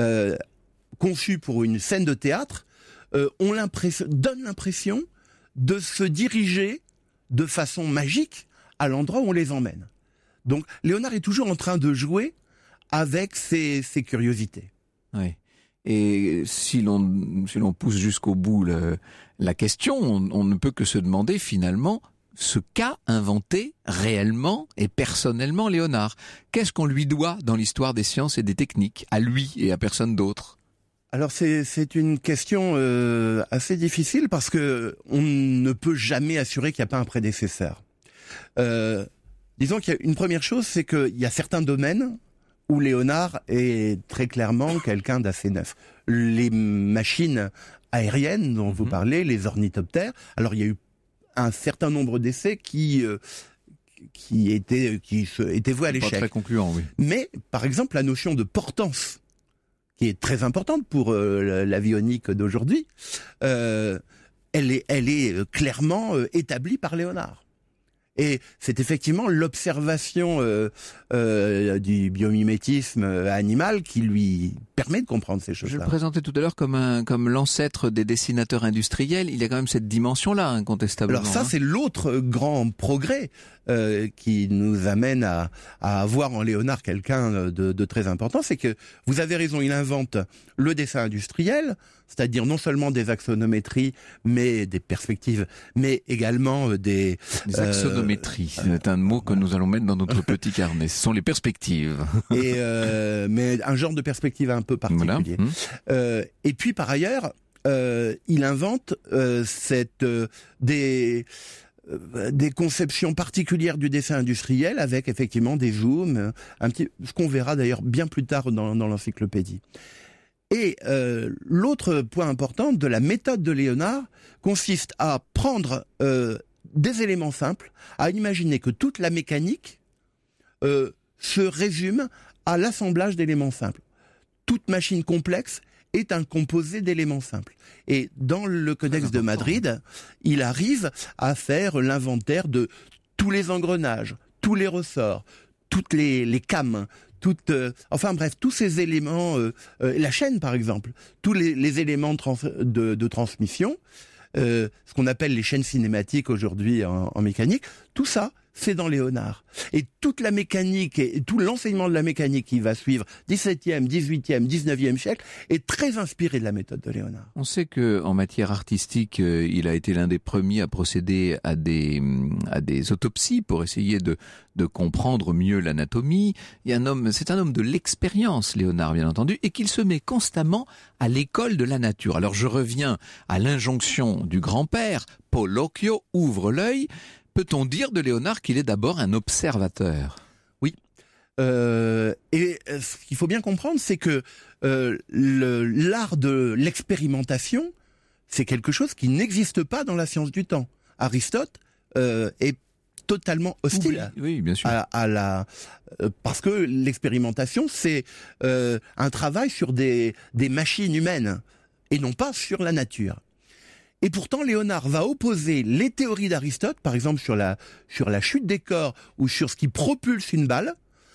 conçues pour une scène de théâtre, donnent l'impression de se diriger de façon magique à l'endroit où on les emmène. Donc Léonard est toujours en train de jouer avec ses curiosités. Oui. Et si l'on pousse jusqu'au bout la question, on ne peut que se demander finalement ce qu'a inventé réellement et personnellement Léonard. Qu'est-ce qu'on lui doit dans l'histoire des sciences et des techniques, à lui et à personne d'autre? Alors c'est une question assez difficile parce que on ne peut jamais assurer qu'il n'y a pas un prédécesseur. Disons qu'il y a une première chose, c'est qu'il y a certains domaines où Léonard est très clairement quelqu'un d'assez neuf. Les machines aériennes dont vous parlez, les ornithoptères, alors il y a eu un certain nombre d'essais qui étaient voués à l'échec. Pas très concluant, oui. Mais par exemple la notion de portance, qui est très importante pour l'avionique d'aujourd'hui, elle est clairement établie par Léonard. Et c'est effectivement l'observation du biomimétisme animal qui lui permet de comprendre ces choses-là. Je le présentais tout à l'heure comme l'ancêtre des dessinateurs industriels. Il y a quand même cette dimension-là, incontestablement. Alors ça, c'est l'autre grand progrès qui nous amène à avoir en Léonard quelqu'un de très important. C'est que, vous avez raison, il invente le dessin industriel, c'est-à-dire non seulement des axonométries, mais des perspectives, mais également des axonométries. C'est un mot que nous allons mettre dans notre petit carnet. Ce sont les perspectives. Mais un genre de perspective un peu particulier. Voilà. Et puis par ailleurs, il invente des conceptions particulières du dessin industriel avec effectivement des zooms, ce qu'on verra d'ailleurs bien plus tard dans l'encyclopédie. Et l'autre point important de la méthode de Léonard consiste à prendre des éléments simples, à imaginer que toute la mécanique se résume à l'assemblage d'éléments simples. Toute machine complexe est un composé d'éléments simples. Et dans le Codex de Madrid, il arrive à faire l'inventaire de tous les engrenages, tous les ressorts, toutes les cames, tous ces éléments, la chaîne par exemple, tous les éléments de transmission, ce qu'on appelle les chaînes cinématiques aujourd'hui en mécanique, tout ça, c'est dans Léonard. Et toute la mécanique et tout l'enseignement de la mécanique qui va suivre 17e, 18e, 19e siècle est très inspiré de la méthode de Léonard. On sait que en matière artistique, il a été l'un des premiers à procéder à des autopsies pour essayer de comprendre mieux l'anatomie. C'est un homme de l'expérience, Léonard, bien entendu, et qu'il se met constamment à l'école de la nature. Alors je reviens à l'injonction du grand-père, Paul Occhio, ouvre l'œil. Peut-on dire de Léonard qu'il est d'abord un observateur ? Oui. Et ce qu'il faut bien comprendre, c'est que l'art de l'expérimentation, c'est quelque chose qui n'existe pas dans la science du temps. Aristote est totalement hostile oui, bien sûr. parce que l'expérimentation, c'est un travail sur des machines humaines et non pas sur la nature. Et pourtant, Léonard va opposer les théories d'Aristote, par exemple sur la chute des corps ou sur ce qui propulse une balle,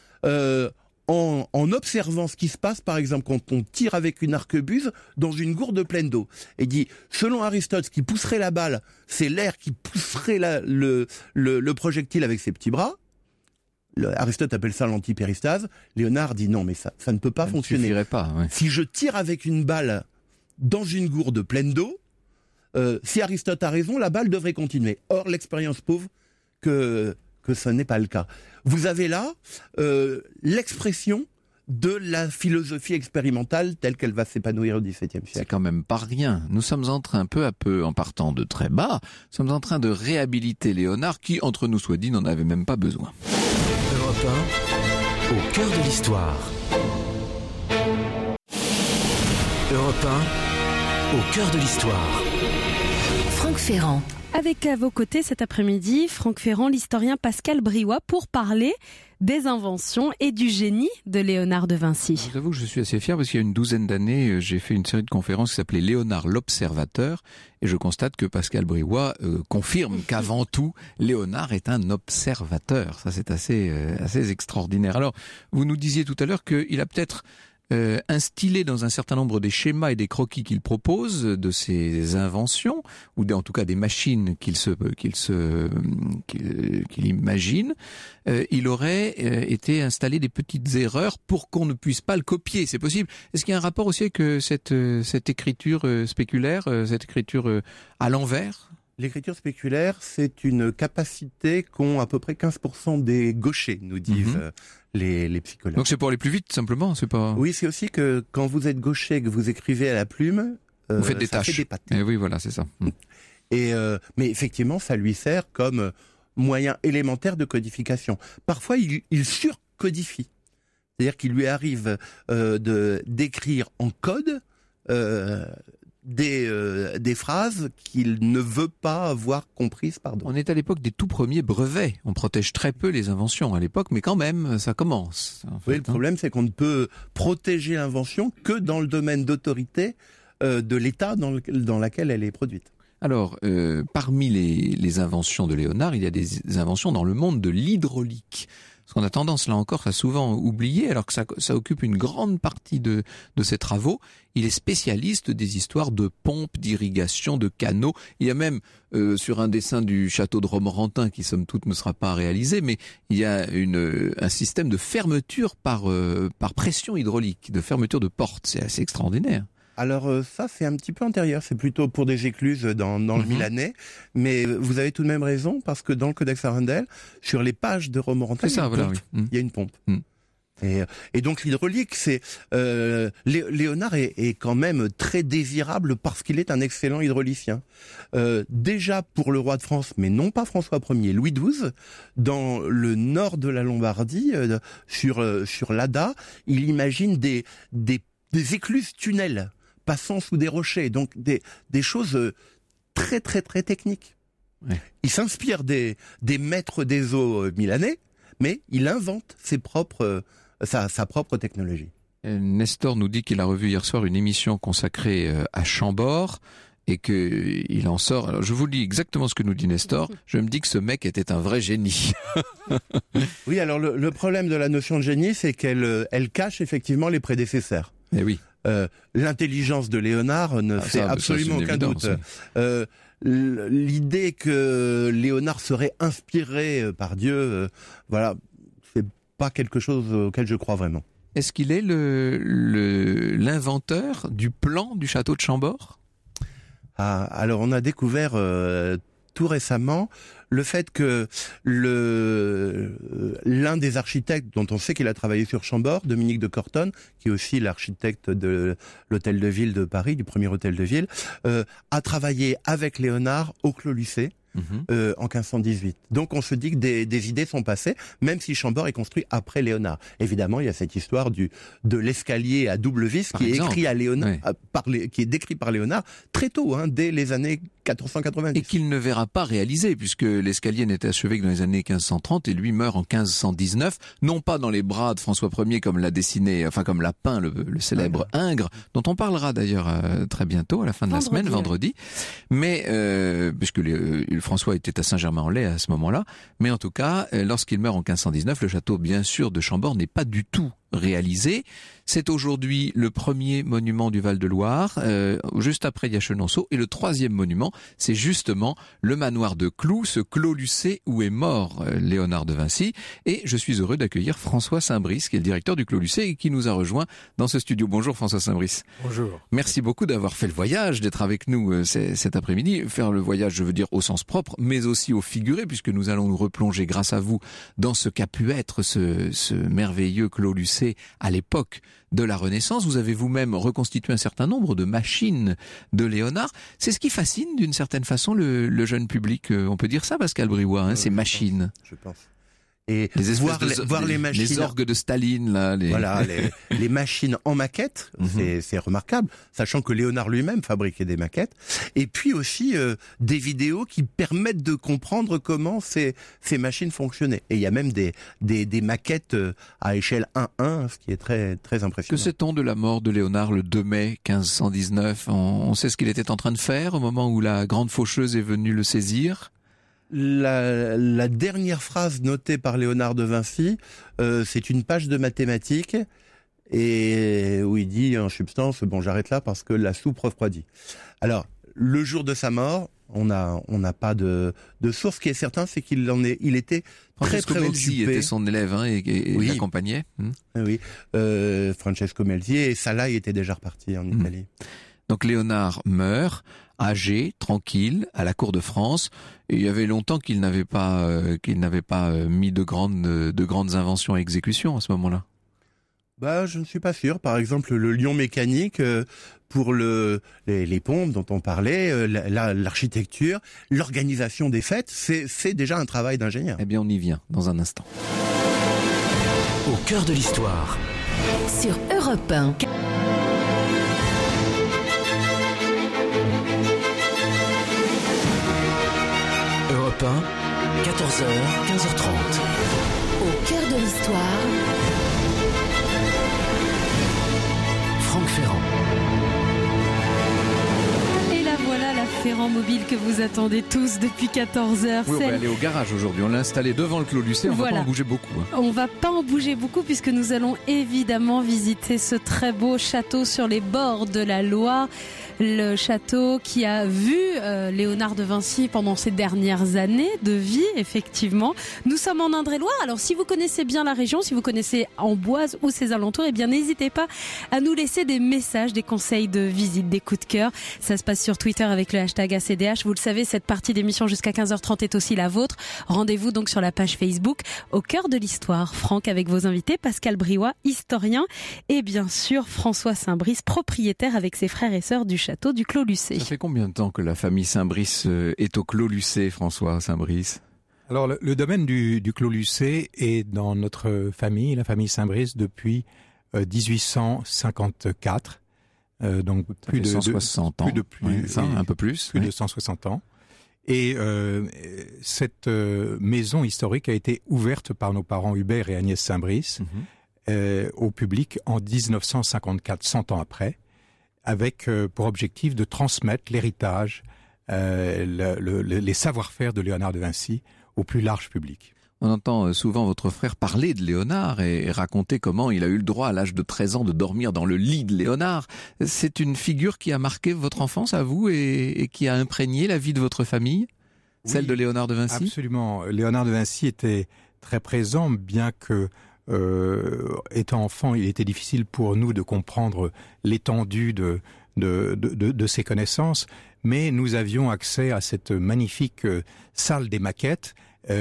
en observant ce qui se passe, par exemple, quand on tire avec une arquebuse dans une gourde pleine d'eau. Et dit, selon Aristote, ce qui pousserait la balle, c'est l'air qui pousserait le projectile avec ses petits bras. Aristote appelle ça l'antipéristase. Léonard dit non, mais ça ne peut pas fonctionner. Ça ne suffirait pas, ouais. Si je tire avec une balle dans une gourde pleine d'eau, si Aristote a raison, la balle devrait continuer. Or, l'expérience prouve que ce n'est pas le cas. Vous avez là l'expression de la philosophie expérimentale telle qu'elle va s'épanouir au XVIIe siècle. C'est quand même pas rien. Nous sommes en train, peu à peu, en partant de très bas, nous sommes en train de réhabiliter Léonard qui, entre nous soit dit, n'en avait même pas besoin. Europe 1, au cœur de l'histoire. Europe 1, au cœur de l'histoire. Franck Ferrand. Avec à vos côtés cet après-midi, Franck Ferrand, l'historien Pascal Briouat, pour parler des inventions et du génie de Léonard de Vinci. Je vous avoue que je suis assez fier parce qu'il y a une douzaine d'années, j'ai fait une série de conférences qui s'appelait Léonard l'Observateur et je constate que Pascal Briouat confirme qu'avant tout, Léonard est un observateur. Ça, c'est assez extraordinaire. Alors, vous nous disiez tout à l'heure qu'il a peut-être instillé dans un certain nombre des schémas et des croquis qu'il propose de ses inventions, ou en tout cas des machines qu'il imagine, il aurait été installé des petites erreurs pour qu'on ne puisse pas le copier. C'est possible. Est-ce qu'il y a un rapport aussi avec cette écriture spéculaire, cette écriture à l'envers ? L'écriture spéculaire, c'est une capacité qu'ont à peu près 15% des gauchers, nous disent les psychologues. Donc c'est pour aller plus vite, simplement, c'est pas... Oui, c'est aussi que quand vous êtes gaucher, que vous écrivez à la plume, vous faites des tâches. Fait des pattes. Et oui, voilà, c'est ça. Mais effectivement, ça lui sert comme moyen élémentaire de codification. Parfois, il surcodifie. C'est-à-dire qu'il lui arrive d'écrire en code des phrases qu'il ne veut pas avoir comprises par d'autres. On est à l'époque des tout premiers brevets. On protège très peu les inventions à l'époque, mais quand même, ça commence. En fait, oui, le problème, c'est qu'on ne peut protéger l'invention que dans le domaine d'autorité de l'État dans laquelle elle est produite. Alors, parmi les inventions de Léonard, il y a des inventions dans le monde de l'hydraulique. Parce qu'on a tendance, là encore, à souvent oublier, alors que ça occupe une grande partie de ses travaux. Il est spécialiste des histoires de pompes, d'irrigation, de canaux. Il y a même, sur un dessin du château de Romorantin, qui somme toute ne sera pas réalisé, mais il y a un système de fermeture par pression hydraulique, de fermeture de porte. C'est assez extraordinaire. Alors ça, c'est un petit peu antérieur, c'est plutôt pour des écluses dans le Milanais, mais vous avez tout de même raison, parce que dans le Codex Arundel, sur les pages de Romorantin, il y a une pompe. Et donc l'hydraulique, c'est Léonard est quand même très désirable parce qu'il est un excellent hydraulicien. Déjà pour le roi de France, mais non pas François Ier, Louis XII, dans le nord de la Lombardie, sur l'Adda, il imagine des écluses tunnels passant sous des rochers, donc des choses très très très techniques. Ouais. Il s'inspire des maîtres des eaux milanais, mais il invente sa propre technologie. Nestor nous dit qu'il a revu hier soir une émission consacrée à Chambord et qu'il en sort. Alors, je vous lis exactement ce que nous dit Nestor. Je me dis que ce mec était un vrai génie. Oui, alors le problème de la notion de génie, c'est qu'elle cache effectivement les prédécesseurs. Eh oui. L'intelligence de Léonard ne fait absolument aucun doute. L'idée que Léonard serait inspiré par Dieu, voilà, c'est pas quelque chose auquel je crois vraiment. Est-ce qu'il est l'inventeur du plan du château de Chambord ? Alors on a découvert tout récemment le fait que l'un des architectes dont on sait qu'il a travaillé sur Chambord, Dominique de Cortonne, qui est aussi l'architecte de l'hôtel de ville de Paris, du premier hôtel de ville, a travaillé avec Léonard au Clos Lucé. En 1518. Donc on se dit que des idées sont passées, même si Chambord est construit après Léonard. Évidemment, il y a cette histoire de l'escalier à double vis qui est écrit à Léonard, qui est décrit par Léonard très tôt, dès les années 1490. Et qu'il ne verra pas réaliser, puisque l'escalier n'était achevé que dans les années 1530 et lui meurt en 1519, non pas dans les bras de François Ier comme l'a dessiné, enfin comme l'a peint le célèbre Ingres, dont on parlera d'ailleurs très bientôt, à la fin de la semaine, vendredi, mais puisque François était à Saint-Germain-en-Laye à ce moment-là, mais en tout cas, lorsqu'il meurt en 1519, le château, bien sûr, de Chambord n'est pas du tout réalisé. C'est aujourd'hui le premier monument du Val-de-Loire, juste après il y a Chenonceau, et le troisième monument, c'est justement le manoir de Cloux, ce Clos Lucé où est mort Léonard de Vinci, et je suis heureux d'accueillir François Saint-Brice, qui est le directeur du Clos Lucé et qui nous a rejoint dans ce studio. Bonjour François Saint-Brice. Bonjour. Merci beaucoup d'avoir fait le voyage, d'être avec nous cet après-midi. Faire le voyage, je veux dire, au sens propre, mais aussi au figuré, puisque nous allons nous replonger grâce à vous dans ce qu'a pu être ce merveilleux Clos Lucé à l'époque de la Renaissance. Vous avez vous-même reconstitué un certain nombre de machines de Léonard. C'est ce qui fascine d'une certaine façon le jeune public. On peut dire ça, Pascal Briouat, ces machines. Je pense. Et voir les machines, les orgues de Staline, là. Voilà, les machines en maquette, c'est remarquable, sachant que Léonard lui-même fabriquait des maquettes. Et puis aussi des vidéos qui permettent de comprendre comment ces machines fonctionnaient. Et il y a même des maquettes à échelle 1:1, ce qui est très très impressionnant. Que sait-on de la mort de Léonard le 2 mai 1519 ? On sait ce qu'il était en train de faire au moment où la grande faucheuse est venue le saisir ? La dernière phrase notée par Léonard de Vinci, c'est une page de mathématiques et où il dit en substance, bon, j'arrête là parce que la soupe refroidit. Alors, le jour de sa mort, on n'a pas de source. Ce qui est certain, c'est qu'il était très préoccupé. était son élève et oui. l'accompagnait. Oui, Francesco Melzi, et Salah était déjà reparti en Italie. Donc Léonard meurt, âgé, tranquille, à la cour de France. Et il y avait longtemps qu'il n'avait pas mis de grandes inventions à exécution à ce moment-là. Je ne suis pas sûr. Par exemple, le lion mécanique pour les pompes dont on parlait, l'architecture, l'organisation des fêtes, c'est déjà un travail d'ingénieur. Eh bien, on y vient dans un instant. Au cœur de l'histoire. Sur Europe 1. Europe 1, 14h, 15h30. Au cœur de l'histoire. Franck Ferrand. Et la voilà, la Ferrand mobile que vous attendez tous depuis 14h. Oui, on va aller au garage aujourd'hui. On l'a installé devant le Clos Lucé. On va pas en bouger beaucoup. On va pas en bouger beaucoup puisque nous allons évidemment visiter ce très beau château sur les bords de la Loire. Le château qui a vu Léonard de Vinci pendant ses dernières années de vie, effectivement. Nous sommes en Indre-et-Loire. Alors, si vous connaissez bien la région, si vous connaissez Amboise ou ses alentours, eh bien, n'hésitez pas à nous laisser des messages, des conseils de visite, des coups de cœur. Ça se passe sur Twitter avec le hashtag ACDH. Vous le savez, cette partie d'émission jusqu'à 15h30 est aussi la vôtre. Rendez-vous donc sur la page Facebook Au cœur de l'histoire. Franck avec vos invités, Pascal Briouat, historien, et bien sûr François Saint-Brice, propriétaire avec ses frères et sœurs du château du Clos Lucé. Ça fait combien de temps que la famille Saint-Brice est au Clos Lucé, François Saint-Brice ? Alors, le domaine du Clos Lucé est dans notre famille, la famille Saint-Brice, depuis 1854. Donc, plus de 160 ans. un peu plus. Plus de 160 ans. Et cette maison historique a été ouverte par nos parents Hubert et Agnès Saint-Brice au public en 1954, 100 ans après, avec pour objectif de transmettre l'héritage, les savoir-faire de Léonard de Vinci au plus large public. On entend souvent votre frère parler de Léonard et raconter comment il a eu le droit à l'âge de 13 ans de dormir dans le lit de Léonard. C'est une figure qui a marqué votre enfance à vous et qui a imprégné la vie de votre famille, celle de Léonard de Vinci? Absolument. Léonard de Vinci était très présent, bien que étant enfant, il était difficile pour nous de comprendre l'étendue de ses connaissances, mais nous avions accès à cette magnifique salle des maquettes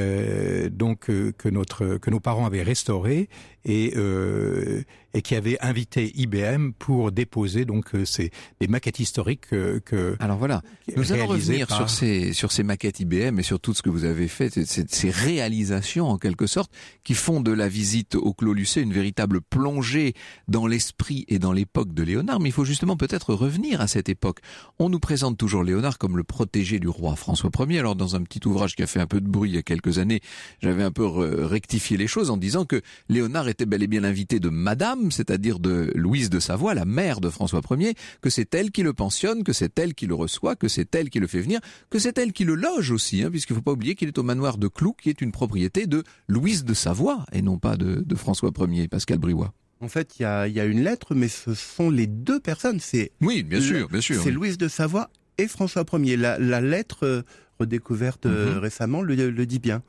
que nos parents avaient restauré et qui avait invité IBM pour déposer des maquettes historiques Alors voilà, nous allons revenir sur ces maquettes IBM et sur tout ce que vous avez fait, ces réalisations en quelque sorte qui font de la visite au Clos Lucé une véritable plongée dans l'esprit et dans l'époque de Léonard. Mais il faut justement peut-être revenir à cette époque. On nous présente toujours Léonard comme le protégé du roi François Ier. Alors dans un petit ouvrage qui a fait un peu de bruit il y a quelques années, j'avais un peu rectifié les choses en disant que Léonard était bel et bien l'invité de Madame, c'est-à-dire de Louise de Savoie, la mère de François Ier, que c'est elle qui le pensionne, que c'est elle qui le reçoit, que c'est elle qui le fait venir, que c'est elle qui le loge aussi, puisqu'il ne faut pas oublier qu'il est au manoir de Cloux, qui est une propriété de Louise de Savoie, et non pas de François Ier, Pascal Briouat. En fait, il y a une lettre, mais ce sont les deux personnes. Oui, bien sûr. C'est Louise de Savoie et François Ier. La lettre redécouverte récemment le dit bien.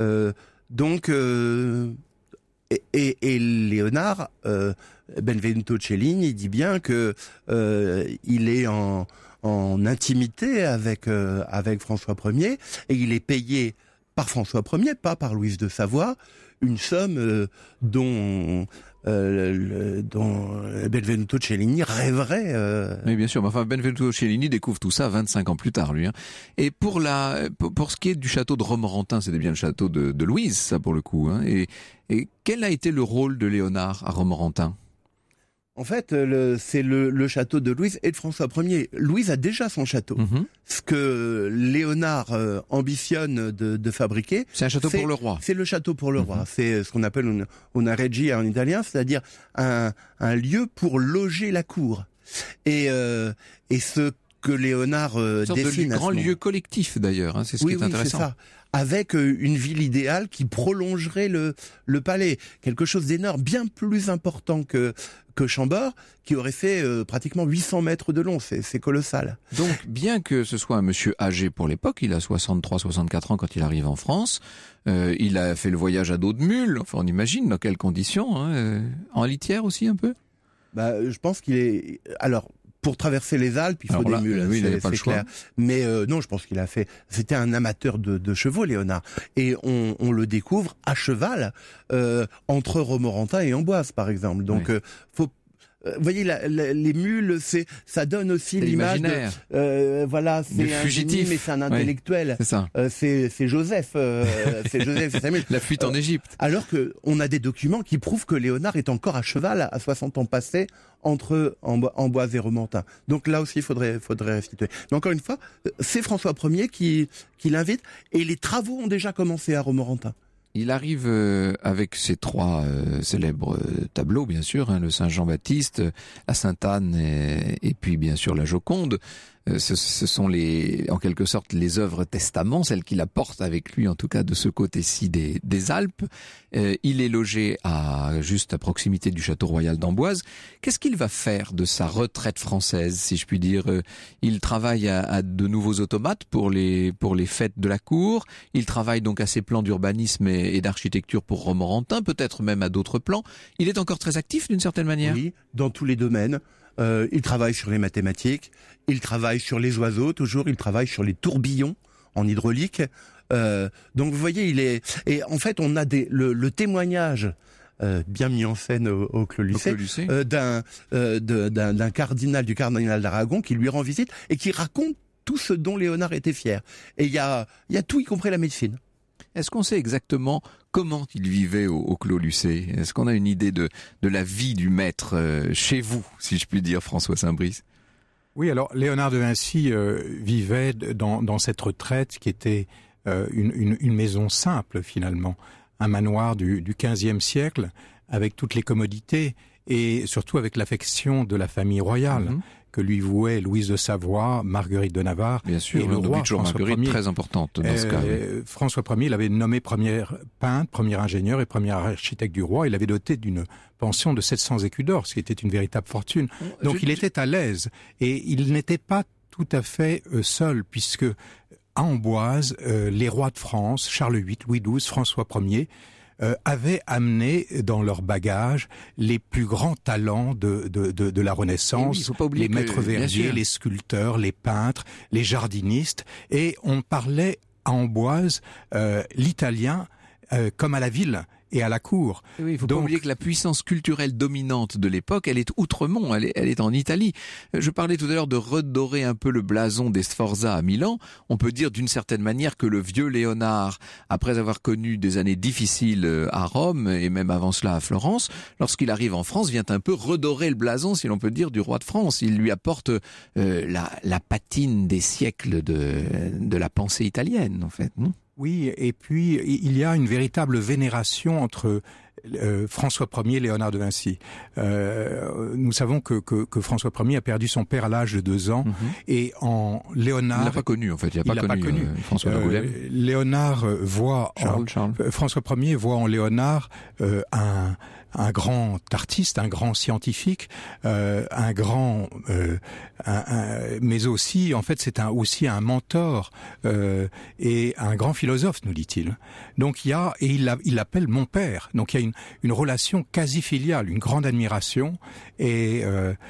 Et Léonard, Benvenuto Cellini, il dit bien que il est en intimité avec François Ier et il est payé par François Ier, pas par Louise de Savoie, une somme dont Benvenuto Cellini rêverait. Oui, bien sûr. Enfin, Benvenuto Cellini découvre tout ça 25 ans plus tard, lui. Et pour ce qui est du château de Romorantin, c'était bien le château de Louise, ça pour le coup. Et quel a été le rôle de Léonard à Romorantin ? En fait, c'est le château de Louise et de François Ier. Louise a déjà son château. Ce que Léonard ambitionne de fabriquer, c'est un château pour le roi. C'est le château pour le roi. C'est ce qu'on appelle una regia en italien, c'est-à-dire un lieu pour loger la cour. Et ce que Léonard dessine, un grand lieu collectif d'ailleurs. C'est ce qui est intéressant. C'est ça. Avec une ville idéale qui prolongerait le palais. Quelque chose d'énorme, bien plus important que Chambord, qui aurait fait pratiquement 800 mètres de long. C'est colossal. Donc, bien que ce soit un monsieur âgé pour l'époque, il a 63-64 ans quand il arrive en France, il a fait le voyage à dos de mule, enfin on imagine dans quelles conditions, en litière aussi un peu. Je pense qu'il est... Alors, pour traverser les Alpes, il faut des mules, il n'avait pas le choix. Clair. Mais non, je pense qu'il a fait... C'était un amateur de chevaux, Léonard. Et on le découvre à cheval, entre Romorantin et Amboise, par exemple. Donc, faut... Vous voyez, les mules, ça donne aussi l'image de... voilà, c'est un fugitif, mais c'est un intellectuel. C'est ça. C'est Joseph. C'est Joseph et Samuel. La fuite en Égypte. Alors que on a des documents qui prouvent que Léonard est encore à cheval à 60 ans passés entre Amboise et Romorantin. Donc là aussi, il faudrait restituer. Mais encore une fois, c'est François Ier qui l'invite et les travaux ont déjà commencé à Romorantin. Il arrive avec ses trois célèbres tableaux, bien sûr, le Saint-Jean-Baptiste, la Sainte-Anne et puis bien sûr la Joconde. Ce sont en quelque sorte les œuvres testament, celles qu'il apporte avec lui, en tout cas de ce côté-ci des Alpes. Il est logé juste à proximité du château royal d'Amboise. Qu'est-ce qu'il va faire de sa retraite française, si je puis dire? Il travaille à de nouveaux automates pour les fêtes de la cour. Il travaille donc à ses plans d'urbanisme et d'architecture pour Romorantin, peut-être même à d'autres plans. Il est encore très actif d'une certaine manière. Oui, dans tous les domaines. Il travaille sur les mathématiques, il travaille sur les oiseaux, toujours, il travaille sur les tourbillons en hydraulique. Donc vous voyez, et en fait on a le témoignage bien mis en scène au Clos Lucé d'un cardinal, du cardinal d'Aragon, qui lui rend visite et qui raconte tout ce dont Léonard était fier. Et il y a tout, y compris la médecine. Est-ce qu'on sait exactement comment il vivait au Clos Lucé? Est-ce qu'on a une idée de la vie du maître chez vous, si je puis dire, François Saint-Brice? Oui, alors Léonard de Vinci vivait dans cette retraite qui était une maison simple finalement, un manoir du XVe siècle avec toutes les commodités et surtout avec l'affection de la famille royale que lui vouaient Louise de Savoie, Marguerite de Navarre Bien sûr, et le roi toujours François Marguerite Ier. très importante dans ce cas. François Ier l'avait nommé premier peintre, premier ingénieur et premier architecte du roi. Il l'avait doté d'une pension de 700 écus d'or, ce qui était une véritable fortune. Donc il était à l'aise et il n'était pas tout à fait seul puisque à Amboise, les rois de France, Charles VIII, Louis XII, François Ier, avaient amené dans leur bagage les plus grands talents de la Renaissance, oui, faut pas oublier les maîtres verriers, les sculpteurs, les peintres, les jardinistes, et on parlait à Amboise l'italien comme à la ville et à la cour. Oui, il faut pas oublier que la puissance culturelle dominante de l'époque, elle est outremont, elle est en Italie. Je parlais tout à l'heure de redorer un peu le blason des Sforza à Milan. On peut dire d'une certaine manière que le vieux Léonard, après avoir connu des années difficiles à Rome et même avant cela à Florence, lorsqu'il arrive en France, vient un peu redorer le blason, si l'on peut dire, du roi de France. Il lui apporte la patine des siècles de la pensée italienne, en fait, non ? Oui, et puis il y a une véritable vénération entre François Ier et Léonard de Vinci. Nous savons que François Ier a perdu son père à l'âge de 2 ans, et en Léonard... Il l'a pas connu, en fait. Il n'a pas connu François d'Angoulême. Léonard voit... François Ier voit en Léonard un grand artiste, un grand scientifique, un grand, mais aussi, en fait, c'est aussi un mentor et un grand philosophe, nous dit-il. Donc il l'appelle mon père. Donc il y a une relation quasi filiale, une grande admiration, et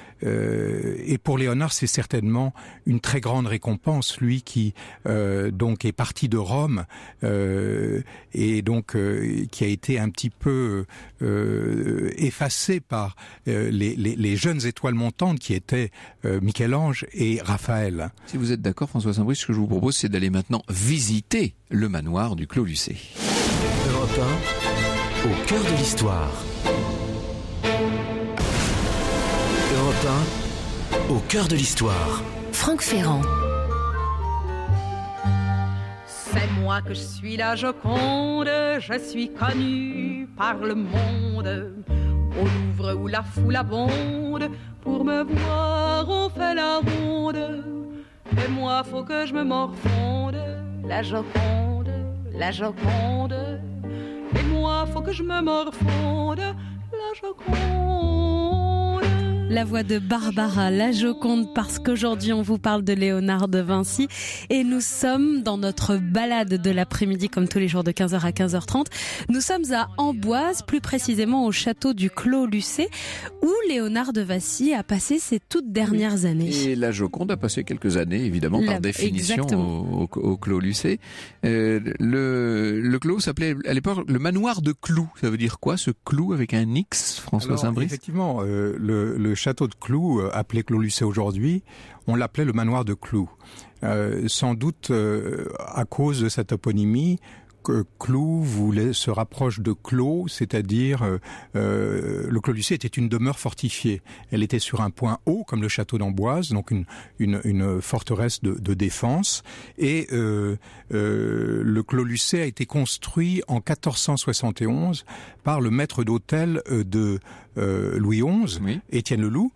pour Léonard, c'est certainement une très grande récompense, lui qui donc est parti de Rome et donc qui a été un petit peu effacé par les jeunes étoiles montantes qui étaient Michel-Ange et Raphaël. Si vous êtes d'accord, François Saint-Brice, ce que je vous propose, c'est d'aller maintenant visiter le manoir du Clos Lucé. Europe 1, au cœur de l'histoire. Europe 1, au cœur de l'histoire. Franck Ferrand. C'est moi que je suis la Joconde, je suis connue par le monde. Au Louvre où la foule abonde, pour me voir on fait la ronde. Et moi faut que je me morfonde, la Joconde, la Joconde. Et moi faut que je me morfonde, la Joconde. La voix de Barbara, la Joconde, parce qu'aujourd'hui on vous parle de Léonard de Vinci et nous sommes dans notre balade de l'après-midi comme tous les jours de 15h à 15h30. Nous sommes à Amboise, plus précisément au château du Clos Lucé où Léonard de Vinci a passé ses toutes dernières années. Et la Joconde a passé quelques années, évidemment, par définition au Clos Lucé. Le Clos s'appelait à l'époque le manoir de Clou. Ça veut dire quoi, ce Clou avec un X, François Saint-Brice? Effectivement, le château de Clou, appelé Clos Lucé aujourd'hui, on l'appelait le manoir de Clou. Sans doute à cause de sa toponymie, que Clou se rapproche de Clos, c'est-à-dire le Clos Lucé était une demeure fortifiée. Elle était sur un point haut, comme le château d'Amboise, donc une forteresse de défense. Et le Clos Lucé a été construit en 1471 par le maître d'hôtel de Louis XI, oui. Étienne Leloup,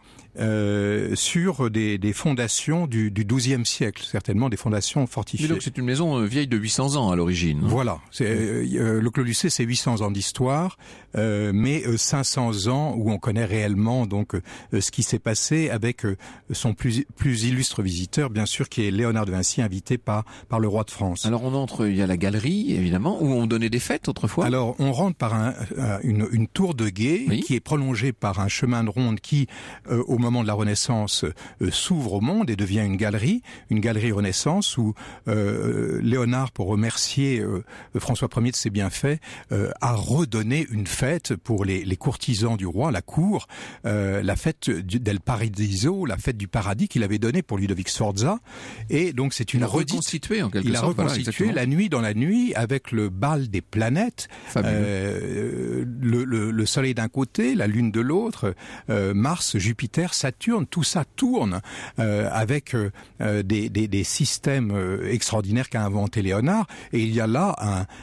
sur des fondations du XIIe siècle, certainement des fondations fortifiées. Mais donc c'est une maison vieille de 800 ans à l'origine. Voilà, le Clos Lucé c'est 800 ans d'histoire, mais 500 ans où on connaît réellement donc ce qui s'est passé avec son plus illustre visiteur, bien sûr, qui est Léonard de Vinci, invité par le roi de France. Alors on entre, il y a la galerie évidemment où on donnait des fêtes autrefois. Alors on rentre par une tour de guet, oui, qui est prolongée par un chemin de ronde qui au moment de la Renaissance s'ouvre au monde et devient une galerie Renaissance où Léonard, pour remercier François Ier de ses bienfaits, a redonné une fête pour les courtisans du roi, la cour, la fête del Paradiso, la fête du paradis qu'il avait donnée pour Ludovic Sforza. Et donc c'est une reconstituée en quelque sorte. Il a reconstitué la nuit dans la nuit avec le bal des planètes, le soleil d'un côté, la lune de l'autre, Mars, Jupiter, l'univers Saturne, tout ça tourne avec des systèmes extraordinaires qu'a inventé Léonard. Et il y a là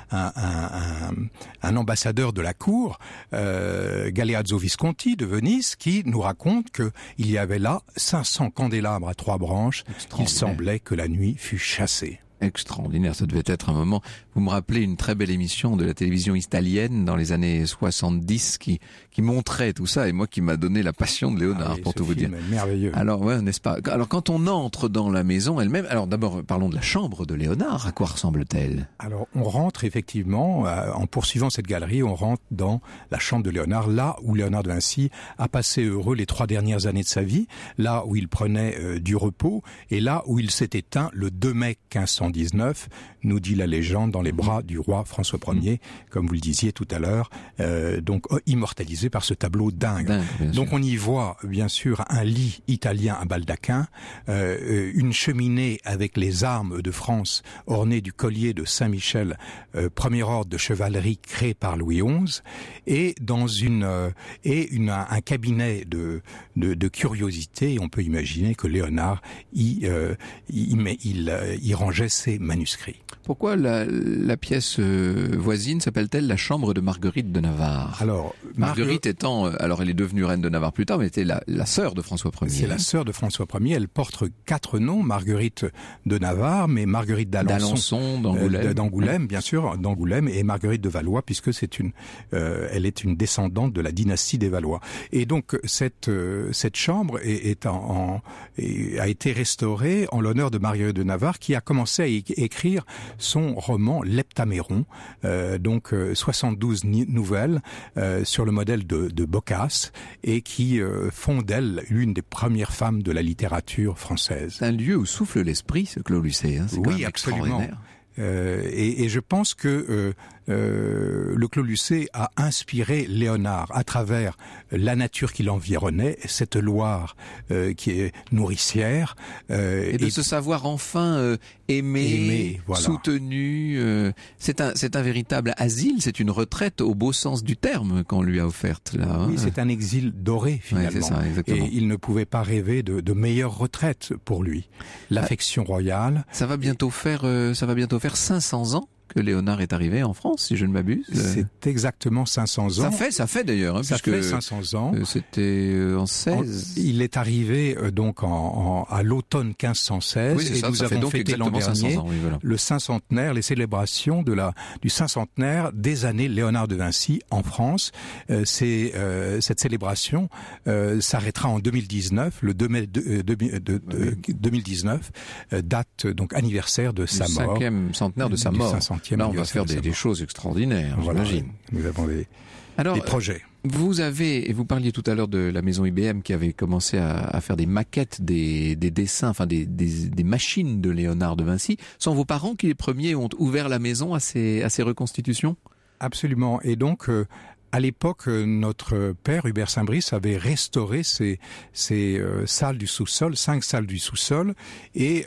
un ambassadeur de la cour, Galeazzo Visconti de Venise, qui nous raconte que il y avait là 500 candélabres à 3 branches. Il semblait que la nuit fût chassée. Extraordinaire, ça devait être un moment. Vous me rappelez une très belle émission de la télévision italienne dans les années 70 qui montrait tout ça, et moi qui m'a donné la passion de Léonard, pour tout vous dire. Merveilleux. Alors ouais, n'est-ce pas? Alors quand on entre dans la maison elle-même, alors d'abord parlons de la chambre de Léonard. À quoi ressemble-t-elle? Alors on rentre effectivement, en poursuivant cette galerie, on rentre dans la chambre de Léonard, là où Léonard de Vinci a passé heureux les 3 dernières années de sa vie, là où il prenait du repos, et là où il s'est éteint le 2 mai 1519, nous dit la légende, dans les bras du roi François Ier, comme vous le disiez tout à l'heure, donc immortalisé par ce tableau dingue. Donc on y voit bien sûr un lit italien à baldaquin, une cheminée avec les armes de France ornées du collier de Saint-Michel, premier ordre de chevalerie créé par Louis XI, et dans un cabinet de curiosité. On peut imaginer que Léonard y rangeait ses manuscrits. Pourquoi la pièce voisine s'appelle-t-elle la chambre de Marguerite de Navarre? Alors, Marguerite étant, alors elle est devenue reine de Navarre plus tard, mais était la sœur de François Ier. C'est la sœur de François Ier. Elle porte 4 noms: Marguerite de Navarre, mais Marguerite d'Alençon, d'Angoulême, bien sûr, d'Angoulême, et Marguerite de Valois, puisque elle est une descendante de la dynastie des Valois. Et donc cette chambre a été restaurée en l'honneur de Marguerite de Navarre, qui a commencé à écrire son roman L'Heptaméron, 72 nouvelles sur le modèle de Boccace, et qui font d'elle l'une des premières femmes de la littérature française. C'est un lieu où souffle l'esprit, ce Clos Lucé, hein, c'est quand même absolument. Et je pense que le Clos Lucé a inspiré Léonard à travers la nature qui l'environnait, cette Loire qui est nourricière. Et de se savoir enfin aimé, voilà. Soutenu. C'est un véritable asile, c'est une retraite au beau sens du terme qu'on lui a offerte là. Hein. Oui, c'est un exil doré finalement. Ouais, c'est ça, exactement. Et il ne pouvait pas rêver de meilleure retraite pour lui. L'affection royale. Ça va bientôt faire 500 ans que Léonard est arrivé en France, si je ne m'abuse. C'est exactement 500 ans. Ça fait d'ailleurs, hein, ça fait 500 ans. C'était en 16. Il est arrivé donc à l'automne 1516, oui, et nous avons fêté l'an dernier le cinquantenaire, les célébrations du cinquantenaire des années Léonard de Vinci en France. Cette célébration s'arrêtera en 2019, le 2 mai 2019, date donc anniversaire de sa mort. Le 5e centenaire de sa mort. Là, on va faire des choses extraordinaires, voilà, j'imagine. Nous avons des projets. Vous parliez tout à l'heure de la maison IBM qui avait commencé à faire des maquettes, des dessins, enfin des machines de Léonard de Vinci. Sont vos parents qui les premiers ont ouvert la maison à ces reconstitutions? Absolument. Et donc, à l'époque, notre père, Hubert Saint-Brice, avait restauré ces salles du sous-sol, 5 salles du sous-sol, et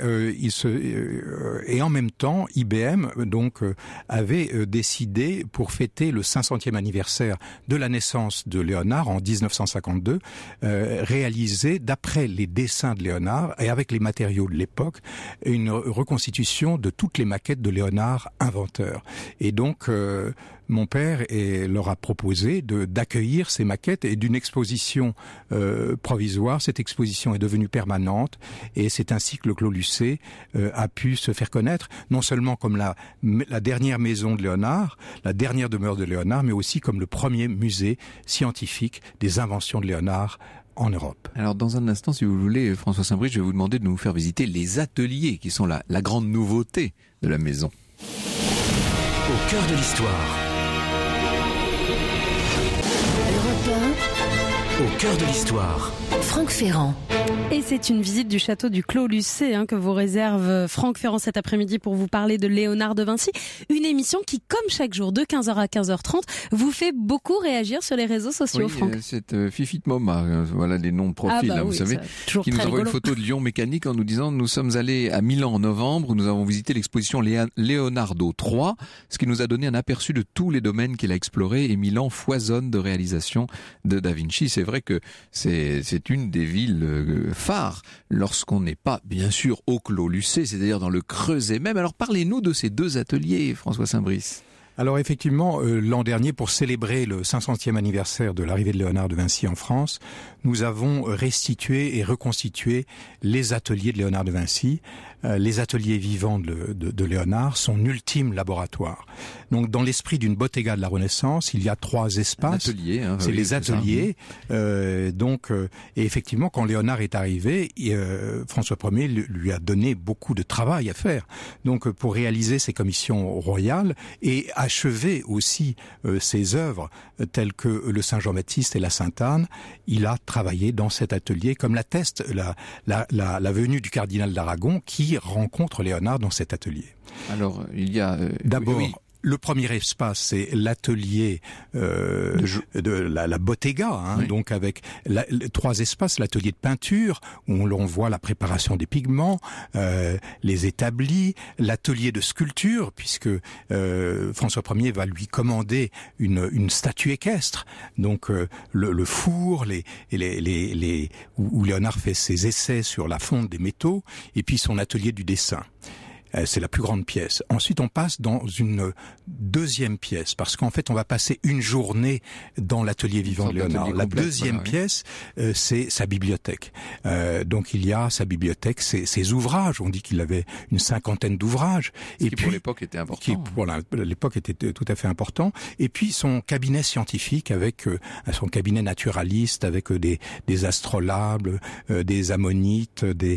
en même temps, IBM avait décidé, pour fêter le 500e anniversaire de la naissance de Léonard en 1952, réaliser, d'après les dessins de Léonard et avec les matériaux de l'époque, une reconstitution de toutes les maquettes de Léonard inventeur. Et donc, mon père leur a proposé d'accueillir ces maquettes et d'une exposition provisoire. Cette exposition est devenue permanente, et c'est ainsi que le Clos Lucé a pu se faire connaître, non seulement comme la dernière maison de Léonard, la dernière demeure de Léonard, mais aussi comme le premier musée scientifique des inventions de Léonard en Europe. Alors dans un instant, si vous voulez, François Saint-Brice, je vais vous demander de nous faire visiter les ateliers qui sont la grande nouveauté de la maison. Au cœur de l'histoire. Au cœur de l'histoire. Franck Ferrand. Et c'est une visite du château du Clos Lucé que vous réserve Franck Ferrand cet après-midi pour vous parler de Léonard de Vinci. Une émission qui, comme chaque jour, de 15h à 15h30, vous fait beaucoup réagir sur les réseaux sociaux, Franck. C'est Fifite Moma, voilà les noms de profil, vous savez, qui nous envoie une photo de Lion Mécanique en nous disant: nous sommes allés à Milan en novembre, où nous avons visité l'exposition Leonardo III, ce qui nous a donné un aperçu de tous les domaines qu'il a explorés, et Milan foisonne de réalisations de Da Vinci. C'est c'est vrai que c'est une des villes phares lorsqu'on n'est pas, bien sûr, au Clos Lucé, c'est-à-dire dans le Creuset même. Alors parlez-nous de ces deux ateliers, François Saint-Brice. Alors effectivement, l'an dernier, pour célébrer le 500e anniversaire de l'arrivée de Léonard de Vinci en France, nous avons restitué et reconstitué les ateliers de Léonard de Vinci. Les ateliers vivants de Léonard, son ultime laboratoire. Donc dans l'esprit d'une bottega de la Renaissance, il y a 3 espaces. Ateliers, c'est les ateliers. Et effectivement, quand Léonard est arrivé, François Ier lui a donné beaucoup de travail à faire. Donc pour réaliser ses commissions royales et achever aussi ses œuvres telles que le Saint-Jean-Baptiste et la Sainte-Anne, il a travaillé dans cet atelier, comme l'atteste la venue du cardinal d'Aragon qui rencontre Léonard dans cet atelier. Alors, il y a... D'abord, le premier espace, c'est l'atelier de la bottega, donc avec 3 espaces, l'atelier de peinture, où l'on voit la préparation des pigments, les établis, l'atelier de sculpture, puisque François Ier va lui commander une statue équestre, donc le four, où Léonard fait ses essais sur la fonte des métaux, et puis son atelier du dessin. C'est la plus grande pièce. Ensuite, on passe dans une deuxième pièce, parce qu'en fait, on va passer une journée dans l'atelier vivant de Léonard. La deuxième pièce, c'est sa bibliothèque. Donc, il y a sa bibliothèque, ses ouvrages. On dit qu'il avait une 50aine d'ouvrages. Et puis, pour l'époque était important. Qui, pour l'époque, était tout à fait important. Et puis, son cabinet scientifique avec son cabinet naturaliste, avec des astrolabes, des ammonites, des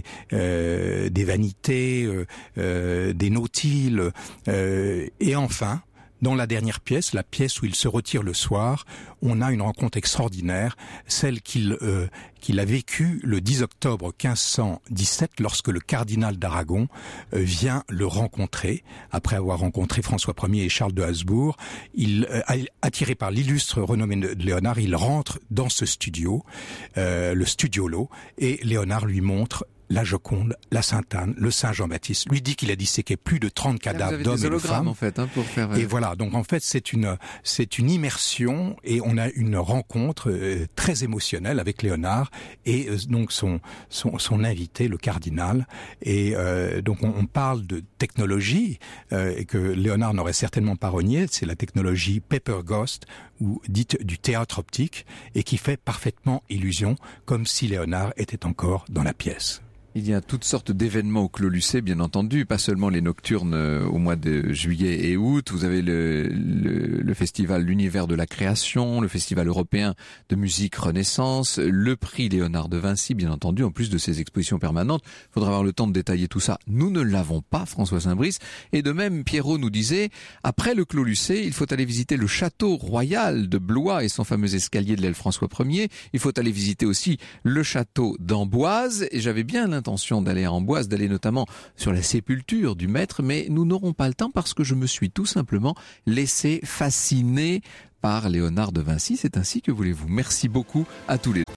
vanités, des nautiles, et enfin, dans la dernière pièce, la pièce où il se retire le soir, on a une rencontre extraordinaire, celle qu'il a vécue le 10 octobre 1517, lorsque le cardinal d'Aragon vient le rencontrer, après avoir rencontré François Ier et Charles de Habsbourg. Attiré par l'illustre renommée de Léonard, il rentre dans ce studio, le Studiolo, et Léonard lui montre la Joconde, la Sainte-Anne, le Saint-Jean-Baptiste, lui dit qu'il a disséqué plus de 30 cadavres d'hommes et de femmes. En fait, pour faire... Et voilà, donc en fait c'est une immersion, et on a une rencontre très émotionnelle avec Léonard et donc son invité, le cardinal. Et donc on parle de technologie et que Léonard n'aurait certainement pas renié, c'est la technologie Paper Ghost, ou dite du théâtre optique, et qui fait parfaitement illusion, comme si Léonard était encore dans la pièce. Il y a toutes sortes d'événements au Clos Lucé, bien entendu, pas seulement les nocturnes au mois de juillet et août. Vous avez le festival L'Univers de la Création, le festival européen de musique Renaissance, le prix Léonard de Vinci, bien entendu, en plus de ces expositions permanentes. Il faudra avoir le temps de détailler tout ça. Nous ne l'avons pas, François Saint-Brice. Et de même, Pierrot nous disait, après le Clos Lucé, il faut aller visiter le château royal de Blois et son fameux escalier de l'aile François Ier. Il faut aller visiter aussi le château d'Amboise. Et j'avais bien l'intention d'aller à Amboise, d'aller notamment sur la sépulture du maître, mais nous n'aurons pas le temps parce que je me suis tout simplement laissé fasciner par Léonard de Vinci. C'est ainsi que voulez-vous. Merci beaucoup à tous les deux.